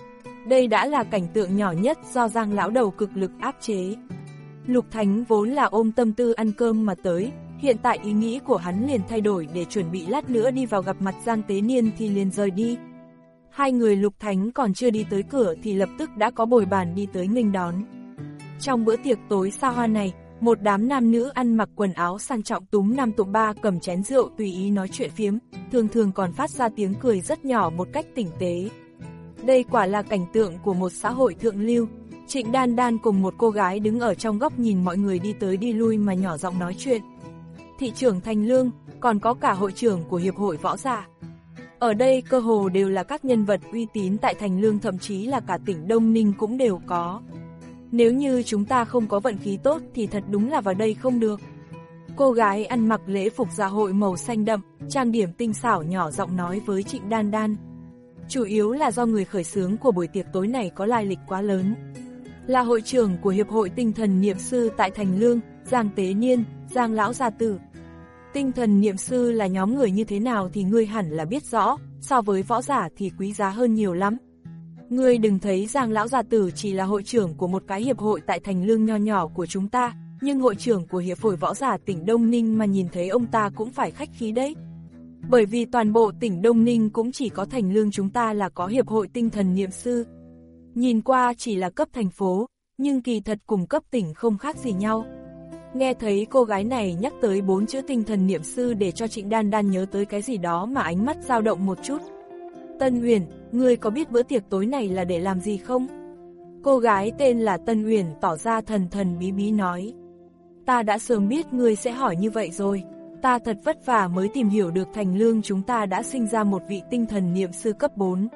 Đây đã là cảnh tượng nhỏ nhất do Giang lão đầu cực lực áp chế. Lục Thánh vốn là ôm tâm tư ăn cơm mà tới, hiện tại ý nghĩ của hắn liền thay đổi để chuẩn bị lát nữa đi vào gặp mặt Giang Tế Niên thì liền rời đi. Hai người Lục Thánh còn chưa đi tới cửa thì lập tức đã có bồi bàn đi tới nghênh đón. Trong bữa tiệc tối xa hoa này, một đám nam nữ ăn mặc quần áo sang trọng túm năm tụm ba cầm chén rượu tùy ý nói chuyện phiếm, thường thường còn phát ra tiếng cười rất nhỏ một cách tinh tế. Đây quả là cảnh tượng của một xã hội thượng lưu. Trịnh Đan Đan cùng một cô gái đứng ở trong góc nhìn mọi người đi tới đi lui mà nhỏ giọng nói chuyện. Thị trưởng Thành Lương, còn có cả hội trưởng của Hiệp hội Võ Giả. Ở đây cơ hồ đều là các nhân vật uy tín tại Thành Lương, thậm chí là cả tỉnh Đông Ninh cũng đều có. Nếu như chúng ta không có vận khí tốt thì thật đúng là vào đây không được. Cô gái ăn mặc lễ phục dạ hội màu xanh đậm, trang điểm tinh xảo nhỏ giọng nói với Trịnh Đan Đan. Chủ yếu là do người khởi xướng của buổi tiệc tối này có lai lịch quá lớn. Là hội trưởng của Hiệp hội Tinh thần Niệm sư tại Thành Lương, Giang Tế Niên, Giang lão gia tử. Tinh thần Niệm sư là nhóm người như thế nào thì ngươi hẳn là biết rõ, so với võ giả thì quý giá hơn nhiều lắm. Ngươi đừng thấy Giang lão gia tử chỉ là hội trưởng của một cái hiệp hội tại thành lương nho nhỏ của chúng ta, nhưng hội trưởng của hiệp hội võ giả tỉnh Đông Ninh mà nhìn thấy ông ta cũng phải khách khí đấy. Bởi vì toàn bộ tỉnh Đông Ninh cũng chỉ có thành lương chúng ta là có hiệp hội tinh thần niệm sư. Nhìn qua chỉ là cấp thành phố, nhưng kỳ thật cùng cấp tỉnh không khác gì nhau. Nghe thấy cô gái này nhắc tới bốn chữ tinh thần niệm sư để cho Trịnh Đan Đan nhớ tới cái gì đó mà ánh mắt dao động một chút. Tân Uyển, ngươi có biết bữa tiệc tối này là để làm gì không? Cô gái tên là Tân Uyển tỏ ra thần thần bí bí nói. Ta đã sớm biết ngươi sẽ hỏi như vậy rồi. Ta thật vất vả mới tìm hiểu được thành lương chúng ta đã sinh ra một vị tinh thần niệm sư cấp bốn.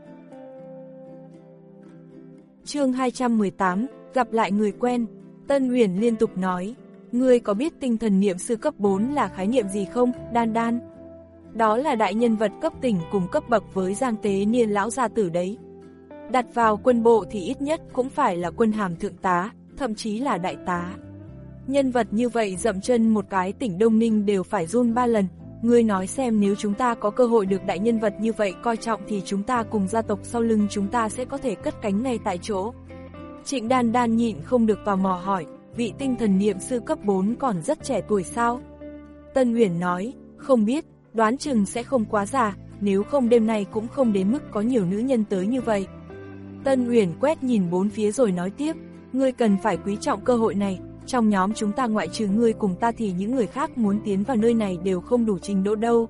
Chương hai trăm mười tám, gặp lại người quen. Tân Uyển liên tục nói, ngươi có biết tinh thần niệm sư cấp bốn là khái niệm gì không, Đan Đan? Đó là đại nhân vật cấp tỉnh cùng cấp bậc với Giang Tế Niên lão gia tử đấy. Đặt vào quân bộ thì ít nhất cũng phải là quân hàm thượng tá, thậm chí là đại tá. Nhân vật như vậy dậm chân một cái tỉnh Đông Ninh đều phải run ba lần. Ngươi nói xem, nếu chúng ta có cơ hội được đại nhân vật như vậy coi trọng thì chúng ta cùng gia tộc sau lưng chúng ta sẽ có thể cất cánh ngay tại chỗ. Trịnh Đan Đan nhịn không được tò mò hỏi, vị tinh thần niệm sư cấp bốn còn rất trẻ tuổi sao? Tân Uyển nói, không biết, đoán chừng sẽ không quá già, nếu không đêm nay cũng không đến mức có nhiều nữ nhân tới như vậy. Tân Uyển quét nhìn bốn phía rồi nói tiếp, ngươi cần phải quý trọng cơ hội này, trong nhóm chúng ta ngoại trừ ngươi cùng ta thì những người khác muốn tiến vào nơi này đều không đủ trình độ đâu.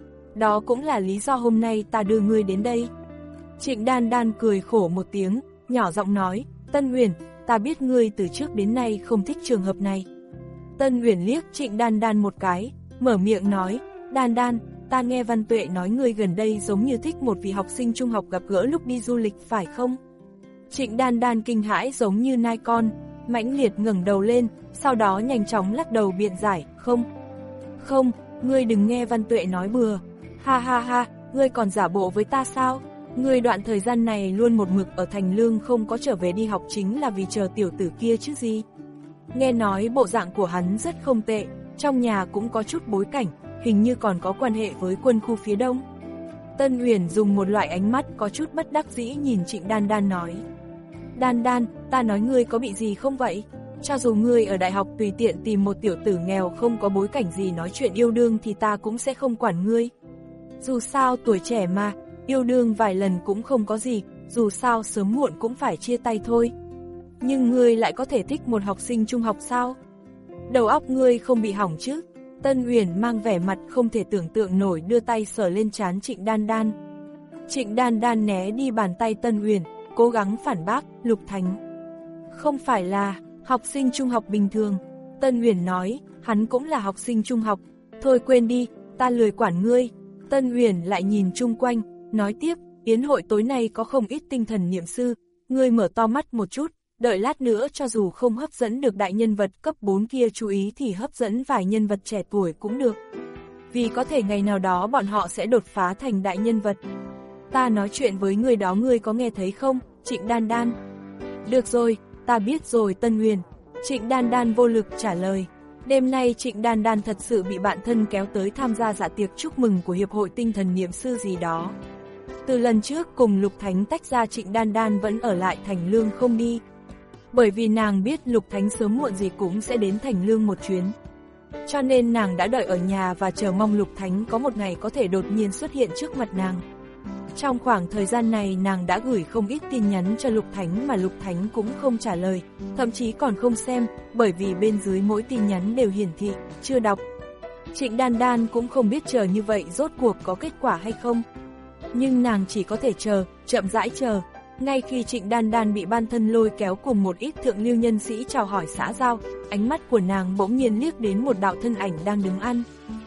Đó cũng là lý do hôm nay ta đưa ngươi đến đây. Trịnh Đan Đan cười khổ một tiếng, nhỏ giọng nói, Tân Uyển, ta biết ngươi từ trước đến nay không thích trường hợp này. Tân Uyển liếc Trịnh Đan Đan một cái, mở miệng nói, Đan Đan, ta nghe Văn Tuệ nói ngươi gần đây giống như thích một vị học sinh trung học gặp gỡ lúc đi du lịch phải không? Trịnh Đan Đan kinh hãi giống như nai con, mãnh liệt ngẩng đầu lên, sau đó nhanh chóng lắc đầu biện giải, không. Không, ngươi đừng nghe Văn Tuệ nói bừa. Ha ha ha, ngươi còn giả bộ với ta sao? Ngươi đoạn thời gian này luôn một mực ở thành lương không có trở về đi học chính là vì chờ tiểu tử kia chứ gì? Nghe nói bộ dạng của hắn rất không tệ, trong nhà cũng có chút bối cảnh, hình như còn có quan hệ với quân khu phía đông. Tân Uyển dùng một loại ánh mắt có chút bất đắc dĩ nhìn Trịnh Đan Đan nói. Đan Đan, ta nói ngươi có bị gì không vậy? Cho dù ngươi ở đại học tùy tiện tìm một tiểu tử nghèo không có bối cảnh gì nói chuyện yêu đương thì ta cũng sẽ không quản ngươi. Dù sao tuổi trẻ mà, yêu đương vài lần cũng không có gì, dù sao sớm muộn cũng phải chia tay thôi. Nhưng ngươi lại có thể thích một học sinh trung học sao? Đầu óc ngươi không bị hỏng chứ? Tân Uyển mang vẻ mặt không thể tưởng tượng nổi đưa tay sờ lên trán Trịnh Đan Đan. Trịnh Đan Đan né đi bàn tay Tân Uyển, cố gắng phản bác, Lục Thánh. Không phải là học sinh trung học bình thường. Tân Uyển nói, hắn cũng là học sinh trung học. Thôi quên đi, ta lười quản ngươi. Tân Uyển lại nhìn chung quanh, nói tiếp, yến hội tối nay có không ít tinh thần niệm sư. Ngươi mở to mắt một chút, đợi lát nữa cho dù không hấp dẫn được đại nhân vật cấp bốn kia chú ý thì hấp dẫn vài nhân vật trẻ tuổi cũng được. Vì có thể ngày nào đó bọn họ sẽ đột phá thành đại nhân vật. Ta nói chuyện với người đó ngươi có nghe thấy không, Trịnh Đan Đan? Được rồi, ta biết rồi Tân Uyển. Trịnh Đan Đan vô lực trả lời. Đêm nay Trịnh Đan Đan thật sự bị bạn thân kéo tới tham gia dạ tiệc chúc mừng của Hiệp hội Tinh thần Niệm sư gì đó. Từ lần trước cùng Lục Thánh tách ra, Trịnh Đan Đan vẫn ở lại thành lương không đi. Bởi vì nàng biết Lục Thánh sớm muộn gì cũng sẽ đến thành lương một chuyến. Cho nên nàng đã đợi ở nhà và chờ mong Lục Thánh có một ngày có thể đột nhiên xuất hiện trước mặt nàng. Trong khoảng thời gian này nàng đã gửi không ít tin nhắn cho Lục Thánh mà Lục Thánh cũng không trả lời, thậm chí còn không xem, bởi vì bên dưới mỗi tin nhắn đều hiển thị, chưa đọc. Trịnh Đan Đan cũng không biết chờ như vậy rốt cuộc có kết quả hay không. Nhưng nàng chỉ có thể chờ, chậm rãi chờ. Ngay khi Trịnh Đan Đan bị ban thân lôi kéo cùng một ít thượng lưu nhân sĩ chào hỏi xã giao, ánh mắt của nàng bỗng nhiên liếc đến một đạo thân ảnh đang đứng ăn.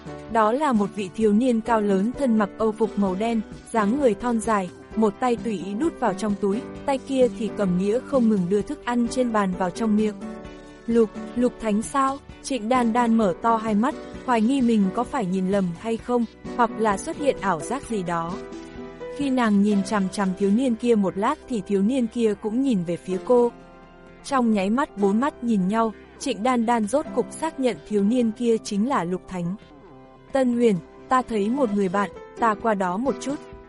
Đó là một vị thiếu niên cao lớn thân mặc âu phục màu đen, dáng người thon dài, một tay tùy ý đút vào trong túi, tay kia thì cầm nĩa không ngừng đưa thức ăn trên bàn vào trong miệng. Lục, Lục Thánh sao? Trịnh Đan Đan mở to hai mắt, hoài nghi mình có phải nhìn lầm hay không, hoặc là xuất hiện ảo giác gì đó. Khi nàng nhìn chằm chằm thiếu niên kia một lát thì thiếu niên kia cũng nhìn về phía cô. Trong nháy mắt bốn mắt nhìn nhau, Trịnh Đan Đan rốt cục xác nhận thiếu niên kia chính là Lục Thánh. Tân Uyển, ta thấy một người bạn, ta qua đó một chút.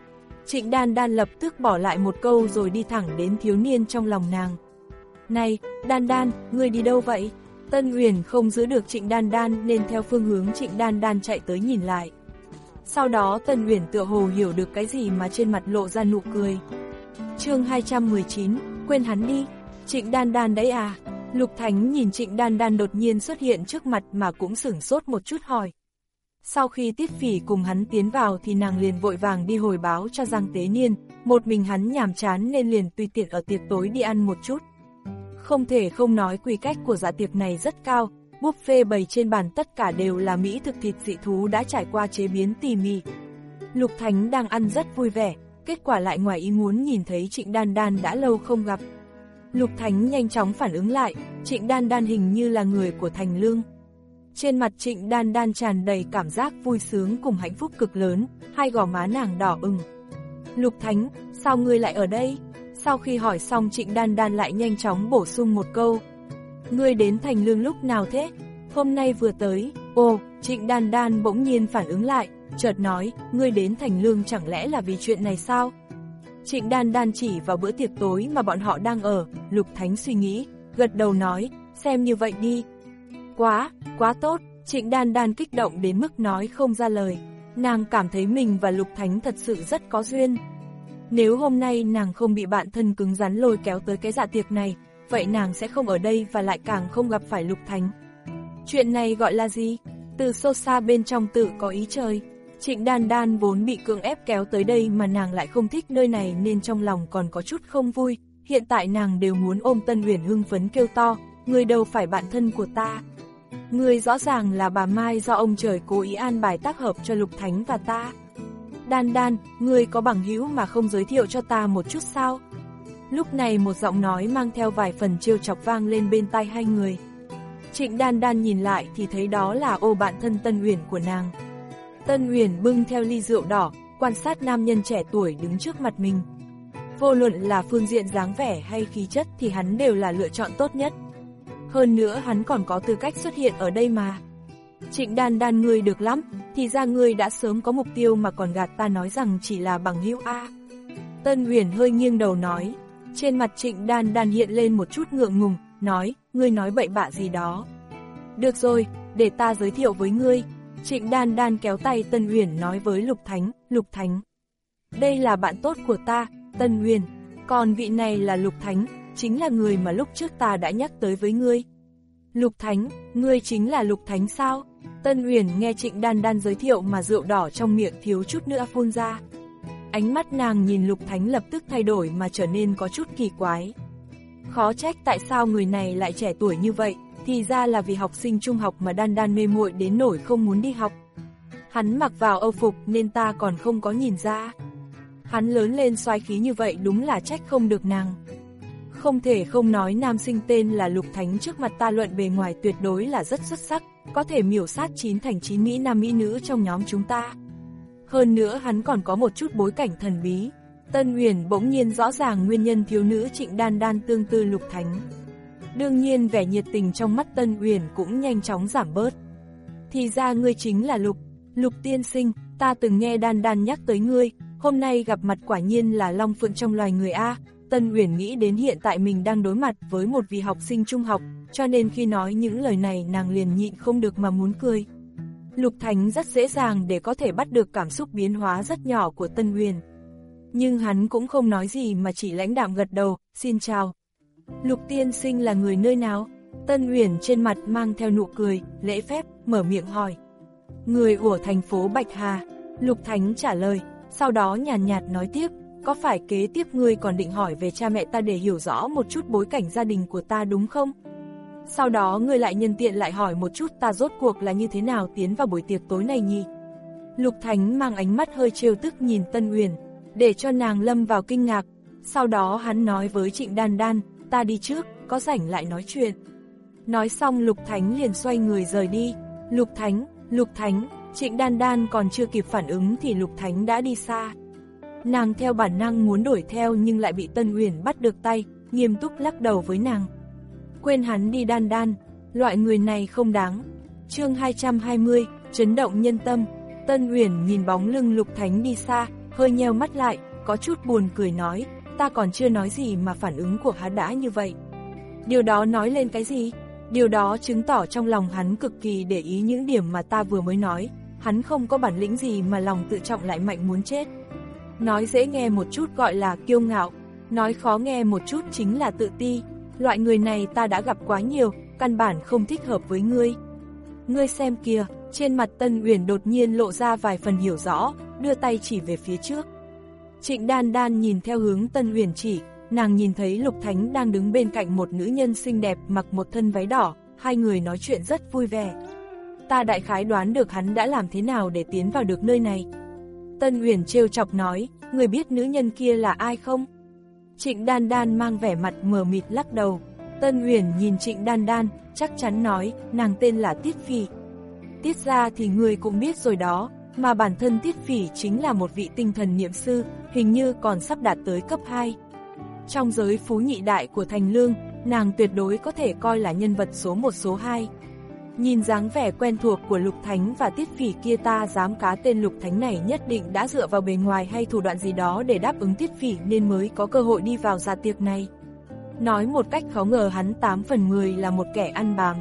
Trịnh Đan Đan lập tức bỏ lại một câu rồi đi thẳng đến thiếu niên trong lòng nàng. Này, Đan Đan, ngươi đi đâu vậy? Tân Uyển không giữ được Trịnh Đan Đan nên theo phương hướng Trịnh Đan Đan chạy tới nhìn lại. Sau đó Tân Uyển tựa hồ hiểu được cái gì mà trên mặt lộ ra nụ cười. Chương hai trăm mười chín, quên hắn đi. Trịnh Đan Đan đấy à? Lục Thánh nhìn Trịnh Đan Đan đột nhiên xuất hiện trước mặt mà cũng sửng sốt một chút hỏi. Sau khi Tiết Phỉ cùng hắn tiến vào thì nàng liền vội vàng đi hồi báo cho Giang Tế Niên, một mình hắn nhàm chán nên liền tùy tiện ở tiệc tối đi ăn một chút. Không thể không nói quy cách của dạ tiệc này rất cao, buffet bày trên bàn tất cả đều là mỹ thực thịt dị thú đã trải qua chế biến tỉ mỉ. Lục Thánh đang ăn rất vui vẻ, kết quả lại ngoài ý muốn nhìn thấy Trịnh Đan Đan đã lâu không gặp. Lục Thánh nhanh chóng phản ứng lại, Trịnh Đan Đan hình như là người của Thành Lương. Trên mặt Trịnh Đan Đan tràn đầy cảm giác vui sướng cùng hạnh phúc cực lớn, hai gò má nàng đỏ ửng. Lục Thánh, sao ngươi lại ở đây? Sau khi hỏi xong Trịnh Đan Đan lại nhanh chóng bổ sung một câu. Ngươi đến Thành Lương lúc nào thế? Hôm nay vừa tới. Ồ, Trịnh Đan Đan bỗng nhiên phản ứng lại, chợt nói, ngươi đến Thành Lương chẳng lẽ là vì chuyện này sao? Trịnh Đan Đan chỉ vào bữa tiệc tối mà bọn họ đang ở, Lục Thánh suy nghĩ, gật đầu nói, xem như vậy đi. Quá, quá tốt, Trịnh Đan Đan kích động đến mức nói không ra lời, nàng cảm thấy mình và Lục Thánh thật sự rất có duyên. Nếu hôm nay nàng không bị bạn thân cứng rắn lôi kéo tới cái dạ tiệc này, vậy nàng sẽ không ở đây và lại càng không gặp phải Lục Thánh. Chuyện này gọi là gì? Từ sâu xa bên trong tự có ý trời. Trịnh Đan Đan vốn bị cưỡng ép kéo tới đây mà nàng lại không thích nơi này nên trong lòng còn có chút không vui. Hiện tại nàng đều muốn ôm Tân Uyển hưng phấn kêu to, người đâu phải bạn thân của ta. Người rõ ràng là bà Mai do ông trời cố ý an bài tác hợp cho Lục Thánh và ta. Đan Đan, người có bằng hữu mà không giới thiệu cho ta một chút sao? Lúc này một giọng nói mang theo vài phần trêu chọc vang lên bên tai hai người. Trịnh Đan Đan nhìn lại thì thấy đó là ô bạn thân Tân Uyển của nàng. Tân Uyển bưng theo ly rượu đỏ, quan sát nam nhân trẻ tuổi đứng trước mặt mình. Vô luận là phương diện dáng vẻ hay khí chất thì hắn đều là lựa chọn tốt nhất. Hơn nữa hắn còn có tư cách xuất hiện ở đây mà. Trịnh Đan Đan ngươi được lắm, thì ra ngươi đã sớm có mục tiêu mà còn gạt ta nói rằng chỉ là bằng hữu a. Tân Uyển hơi nghiêng đầu nói, trên mặt Trịnh Đan Đan hiện lên một chút ngượng ngùng, nói, ngươi nói bậy bạ gì đó. Được rồi, để ta giới thiệu với ngươi. Trịnh Đan Đan kéo tay Tân Uyển nói với Lục Thánh, Lục Thánh. Đây là bạn tốt của ta, Tân Uyển, còn vị này là Lục Thánh, chính là người mà lúc trước ta đã nhắc tới với ngươi. Lục Thánh, ngươi chính là Lục Thánh sao? Tân Uyển nghe Trịnh Đan Đan giới thiệu mà rượu đỏ trong miệng thiếu chút nữa phun ra. Ánh mắt nàng nhìn Lục Thánh lập tức thay đổi mà trở nên có chút kỳ quái. Khó trách tại sao người này lại trẻ tuổi như vậy, thì ra là vì học sinh trung học mà Đan Đan mê muội đến nỗi không muốn đi học. Hắn mặc vào âu phục nên ta còn không có nhìn ra. Hắn lớn lên xoái khí như vậy đúng là trách không được nàng. Không thể không nói nam sinh tên là Lục Thánh trước mặt ta luận bề ngoài tuyệt đối là rất xuất sắc, có thể miểu sát chín thành chín mỹ nam mỹ nữ trong nhóm chúng ta. Hơn nữa hắn còn có một chút bối cảnh thần bí. Tân Uyển bỗng nhiên rõ ràng nguyên nhân thiếu nữ Trịnh Đan Đan tương tư Lục Thánh. Đương nhiên vẻ nhiệt tình trong mắt Tân Uyển cũng nhanh chóng giảm bớt. Thì ra ngươi chính là Lục, Lục tiên sinh, ta từng nghe Đan Đan nhắc tới ngươi, hôm nay gặp mặt quả nhiên là long phượng trong loài người a. Tân Uyển nghĩ đến hiện tại mình đang đối mặt với một vị học sinh trung học, cho nên khi nói những lời này nàng liền nhịn không được mà muốn cười. Lục Thánh rất dễ dàng để có thể bắt được cảm xúc biến hóa rất nhỏ của Tân Uyển. Nhưng hắn cũng không nói gì mà chỉ lãnh đạm gật đầu, xin chào. Lục tiên sinh là người nơi nào? Tân Uyển trên mặt mang theo nụ cười, lễ phép, mở miệng hỏi. Người của thành phố Bạch Hà. Lục Thánh trả lời, sau đó nhàn nhạt, nhạt nói tiếp, có phải kế tiếp ngươi còn định hỏi về cha mẹ ta để hiểu rõ một chút bối cảnh gia đình của ta đúng không? Sau đó ngươi lại nhân tiện lại hỏi một chút ta rốt cuộc là như thế nào tiến vào buổi tiệc tối này nhỉ? Lục Thánh mang ánh mắt hơi trêu tức nhìn Tân Uyển, để cho nàng lâm vào kinh ngạc. Sau đó hắn nói với Trịnh Đan Đan, ta đi trước, có rảnh lại nói chuyện. Nói xong Lục Thánh liền xoay người rời đi. Lục Thánh, Lục Thánh, Trịnh Đan Đan còn chưa kịp phản ứng thì Lục Thánh đã đi xa. Nàng theo bản năng muốn đuổi theo nhưng lại bị Tân Uyển bắt được tay, nghiêm túc lắc đầu với nàng. Quên hắn đi Đan Đan, loại người này không đáng. Chương hai trăm hai mươi, chấn động nhân tâm. Tân Uyển nhìn bóng lưng Lục Thánh đi xa, hơi nheo mắt lại, có chút buồn cười nói, ta còn chưa nói gì mà phản ứng của hắn đã như vậy. Điều đó nói lên cái gì? Điều đó chứng tỏ trong lòng hắn cực kỳ để ý những điểm mà ta vừa mới nói, hắn không có bản lĩnh gì mà lòng tự trọng lại mạnh muốn chết. Nói dễ nghe một chút gọi là kiêu ngạo, nói khó nghe một chút chính là tự ti, loại người này ta đã gặp quá nhiều, căn bản không thích hợp với ngươi. Ngươi xem kìa, trên mặt Tân Uyển đột nhiên lộ ra vài phần hiểu rõ, đưa tay chỉ về phía trước. Trịnh Đan Đan nhìn theo hướng Tân Uyển chỉ, nàng nhìn thấy Lục Thánh đang đứng bên cạnh một nữ nhân xinh đẹp mặc một thân váy đỏ, hai người nói chuyện rất vui vẻ. Ta đại khái đoán được hắn đã làm thế nào để tiến vào được nơi này. Tân Uyển trêu chọc nói, người biết nữ nhân kia là ai không? Trịnh Đan Đan mang vẻ mặt mờ mịt lắc đầu. Tân Uyển nhìn Trịnh Đan Đan, chắc chắn nói, nàng tên là Tiết Phỉ. Tiết ra thì người cũng biết rồi đó, mà bản thân Tiết Phỉ chính là một vị tinh thần niệm sư, hình như còn sắp đạt tới cấp hai. Trong giới phú nhị đại của Thành Lương, nàng tuyệt đối có thể coi là nhân vật số một số hai. Nhìn dáng vẻ quen thuộc của Lục Thánh và Tiết Phỉ kia, ta dám cá tên Lục Thánh này nhất định đã dựa vào bề ngoài hay thủ đoạn gì đó để đáp ứng Tiết Phỉ nên mới có cơ hội đi vào gia tiệc này. Nói một cách khó ngờ hắn tám phần mười là một kẻ ăn bám.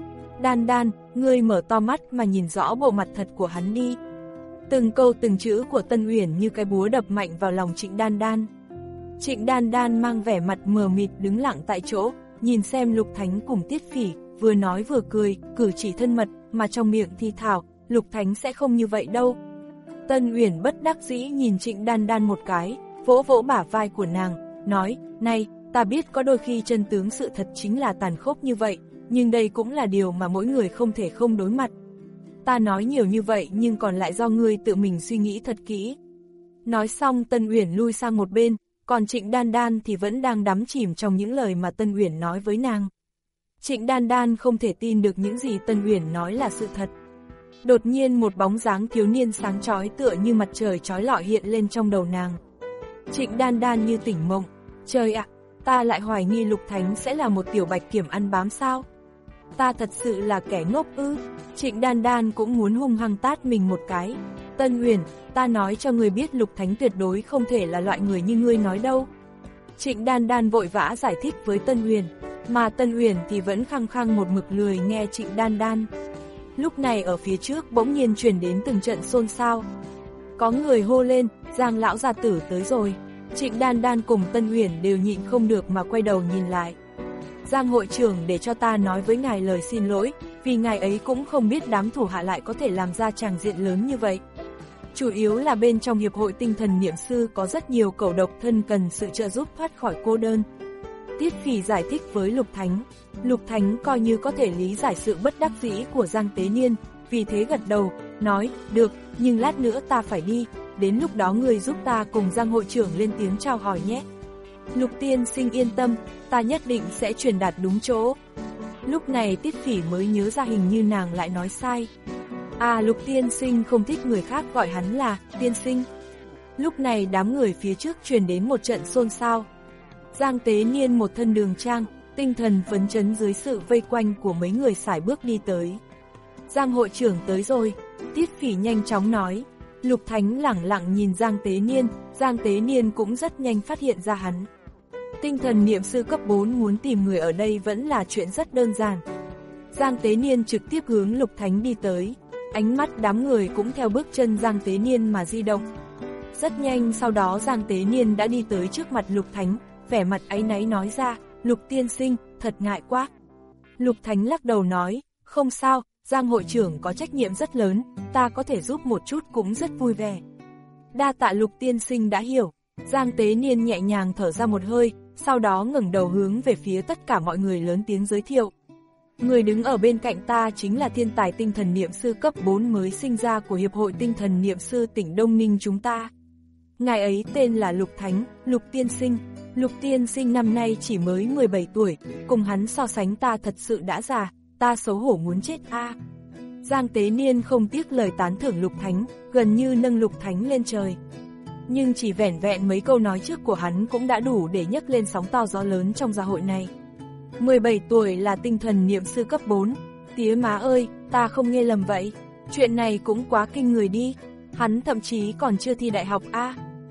Đan Đan, ngươi mở to mắt mà nhìn rõ bộ mặt thật của hắn đi. Từng câu từng chữ của Tân Uyển như cái búa đập mạnh vào lòng Trịnh Đan Đan. Trịnh Đan Đan mang vẻ mặt mờ mịt đứng lặng tại chỗ, nhìn xem Lục Thánh cùng Tiết Phỉ, vừa nói vừa cười, cử chỉ thân mật, mà trong miệng thì thảo, Lục Thánh sẽ không như vậy đâu. Tân Uyển bất đắc dĩ nhìn Trịnh Đan Đan một cái, vỗ vỗ bả vai của nàng, nói, này, ta biết có đôi khi chân tướng sự thật chính là tàn khốc như vậy, nhưng đây cũng là điều mà mỗi người không thể không đối mặt. Ta nói nhiều như vậy nhưng còn lại do ngươi tự mình suy nghĩ thật kỹ. Nói xong Tân Uyển lui sang một bên, còn Trịnh Đan Đan thì vẫn đang đắm chìm trong những lời mà Tân Uyển nói với nàng. Trịnh Đan Đan không thể tin được những gì Tân Uyển nói là sự thật. Đột nhiên một bóng dáng thiếu niên sáng chói tựa như mặt trời chói lọi hiện lên trong đầu nàng. Trịnh Đan Đan như tỉnh mộng, trời ạ, ta lại hoài nghi Lục Thánh sẽ là một tiểu bạch kiểm ăn bám sao? Ta thật sự là kẻ ngốc ư? Trịnh Đan Đan cũng muốn hung hăng tát mình một cái. Tân Uyển, ta nói cho người biết Lục Thánh tuyệt đối không thể là loại người như ngươi nói đâu. Trịnh Đan Đan vội vã giải thích với Tân Uyển, mà Tân Uyển thì vẫn khăng khăng một mực lười nghe Trịnh Đan Đan. Lúc này ở phía trước bỗng nhiên truyền đến từng trận xôn xao. Có người hô lên, Giang lão gia tử tới rồi. Trịnh Đan Đan cùng Tân Uyển đều nhịn không được mà quay đầu nhìn lại. Giang hội trưởng để cho ta nói với ngài lời xin lỗi, vì ngài ấy cũng không biết đám thủ hạ lại có thể làm ra tràng diện lớn như vậy. Chủ yếu là bên trong hiệp hội tinh thần niệm sư có rất nhiều cẩu độc thân cần sự trợ giúp thoát khỏi cô đơn. Tiết Phỉ giải thích với Lục Thánh. Lục Thánh coi như có thể lý giải sự bất đắc dĩ của Giang Tế Niên, vì thế gật đầu, nói, được, nhưng lát nữa ta phải đi, đến lúc đó người giúp ta cùng Giang hội trưởng lên tiếng chào hỏi nhé. Lục tiên sinh yên tâm, ta nhất định sẽ truyền đạt đúng chỗ. Lúc này Tiết Phỉ mới nhớ ra hình như nàng lại nói sai. À, Lục tiên sinh không thích người khác gọi hắn là tiên sinh. Lúc này đám người phía trước truyền đến một trận xôn xao. Giang Tế Niên một thân đường trang, tinh thần phấn chấn dưới sự vây quanh của mấy người sải bước đi tới. Giang hội trưởng tới rồi, Tiết Phỉ nhanh chóng nói. Lục Thánh lẳng lặng nhìn Giang Tế Niên, Giang Tế Niên cũng rất nhanh phát hiện ra hắn. Tinh thần niệm sư cấp bốn muốn tìm người ở đây vẫn là chuyện rất đơn giản. Giang Tế Niên trực tiếp hướng Lục Thánh đi tới, ánh mắt đám người cũng theo bước chân Giang Tế Niên mà di động. Rất nhanh sau đó Giang Tế Niên đã đi tới trước mặt Lục Thánh, vẻ mặt áy náy nói ra, Lục tiên sinh, thật ngại quá. Lục Thánh lắc đầu nói, không sao, Giang hội trưởng có trách nhiệm rất lớn, ta có thể giúp một chút cũng rất vui vẻ. Đa tạ Lục tiên sinh đã hiểu. Giang Tế Niên nhẹ nhàng thở ra một hơi, sau đó ngẩng đầu hướng về phía tất cả mọi người lớn tiếng giới thiệu. Người đứng ở bên cạnh ta chính là thiên tài tinh thần niệm sư cấp bốn mới sinh ra của Hiệp hội Tinh thần niệm sư tỉnh Đông Ninh chúng ta. Ngài ấy tên là Lục Thánh, Lục tiên sinh. Lục tiên sinh năm nay chỉ mới mười bảy tuổi, cùng hắn so sánh ta thật sự đã già, ta xấu hổ muốn chết a. À. Giang Tế Niên không tiếc lời tán thưởng Lục Thánh, gần như nâng Lục Thánh lên trời. Nhưng chỉ vẻn vẹn mấy câu nói trước của hắn cũng đã đủ để nhấc lên sóng to gió lớn trong gia hội này. mười bảy tuổi là tinh thần niệm sư cấp bốn, tía má ơi, ta không nghe lầm vậy, chuyện này cũng quá kinh người đi, hắn thậm chí còn chưa thi đại học a. À.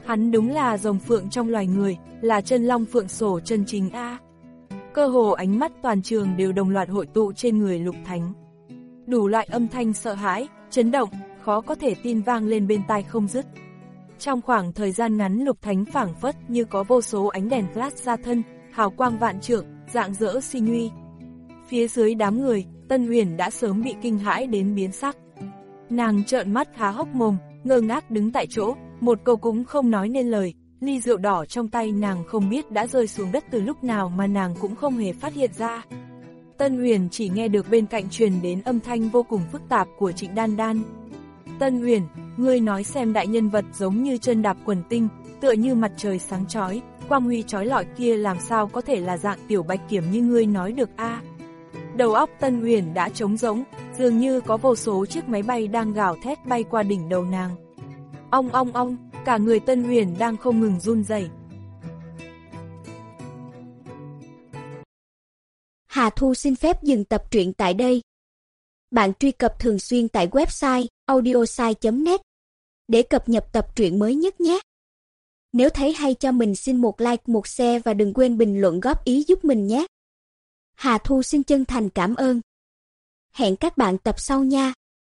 Hắn đúng là rồng phượng trong loài người, là chân long phượng sổ chân chính a. Cơ hồ ánh mắt toàn trường đều đồng loạt hội tụ trên người Lục Thánh. Đủ loại âm thanh sợ hãi, chấn động, khó có thể tin vang lên bên tai không dứt. Trong khoảng thời gian ngắn Lục Thánh phảng phất như có vô số ánh đèn flash ra thân, hào quang vạn trượng, rạng rỡ sinh uy. Phía dưới đám người, Tân Huyền đã sớm bị kinh hãi đến biến sắc. Nàng trợn mắt há hốc mồm, ngơ ngác đứng tại chỗ, một câu cũng không nói nên lời, ly rượu đỏ trong tay nàng không biết đã rơi xuống đất từ lúc nào mà nàng cũng không hề phát hiện ra. Tân Huyền chỉ nghe được bên cạnh truyền đến âm thanh vô cùng phức tạp của Trịnh Đan Đan. Tân Huyền, ngươi nói xem đại nhân vật giống như chân đạp quần tinh, tựa như mặt trời sáng chói, quang huy chói lọi kia làm sao có thể là dạng tiểu bạch kiểm như ngươi nói được a? Đầu óc Tân Huyền đã trống rỗng, dường như có vô số chiếc máy bay đang gào thét bay qua đỉnh đầu nàng. Ong ong ong, cả người Tân Huyền đang không ngừng run rẩy. Hà Thu xin phép dừng tập truyện tại đây. Bạn truy cập thường xuyên tại website audiosai chấm net để cập nhật tập truyện mới nhất nhé. Nếu thấy hay cho mình xin một like, một share và đừng quên bình luận góp ý giúp mình nhé. Hà Thu xin chân thành cảm ơn. Hẹn các bạn tập sau nha.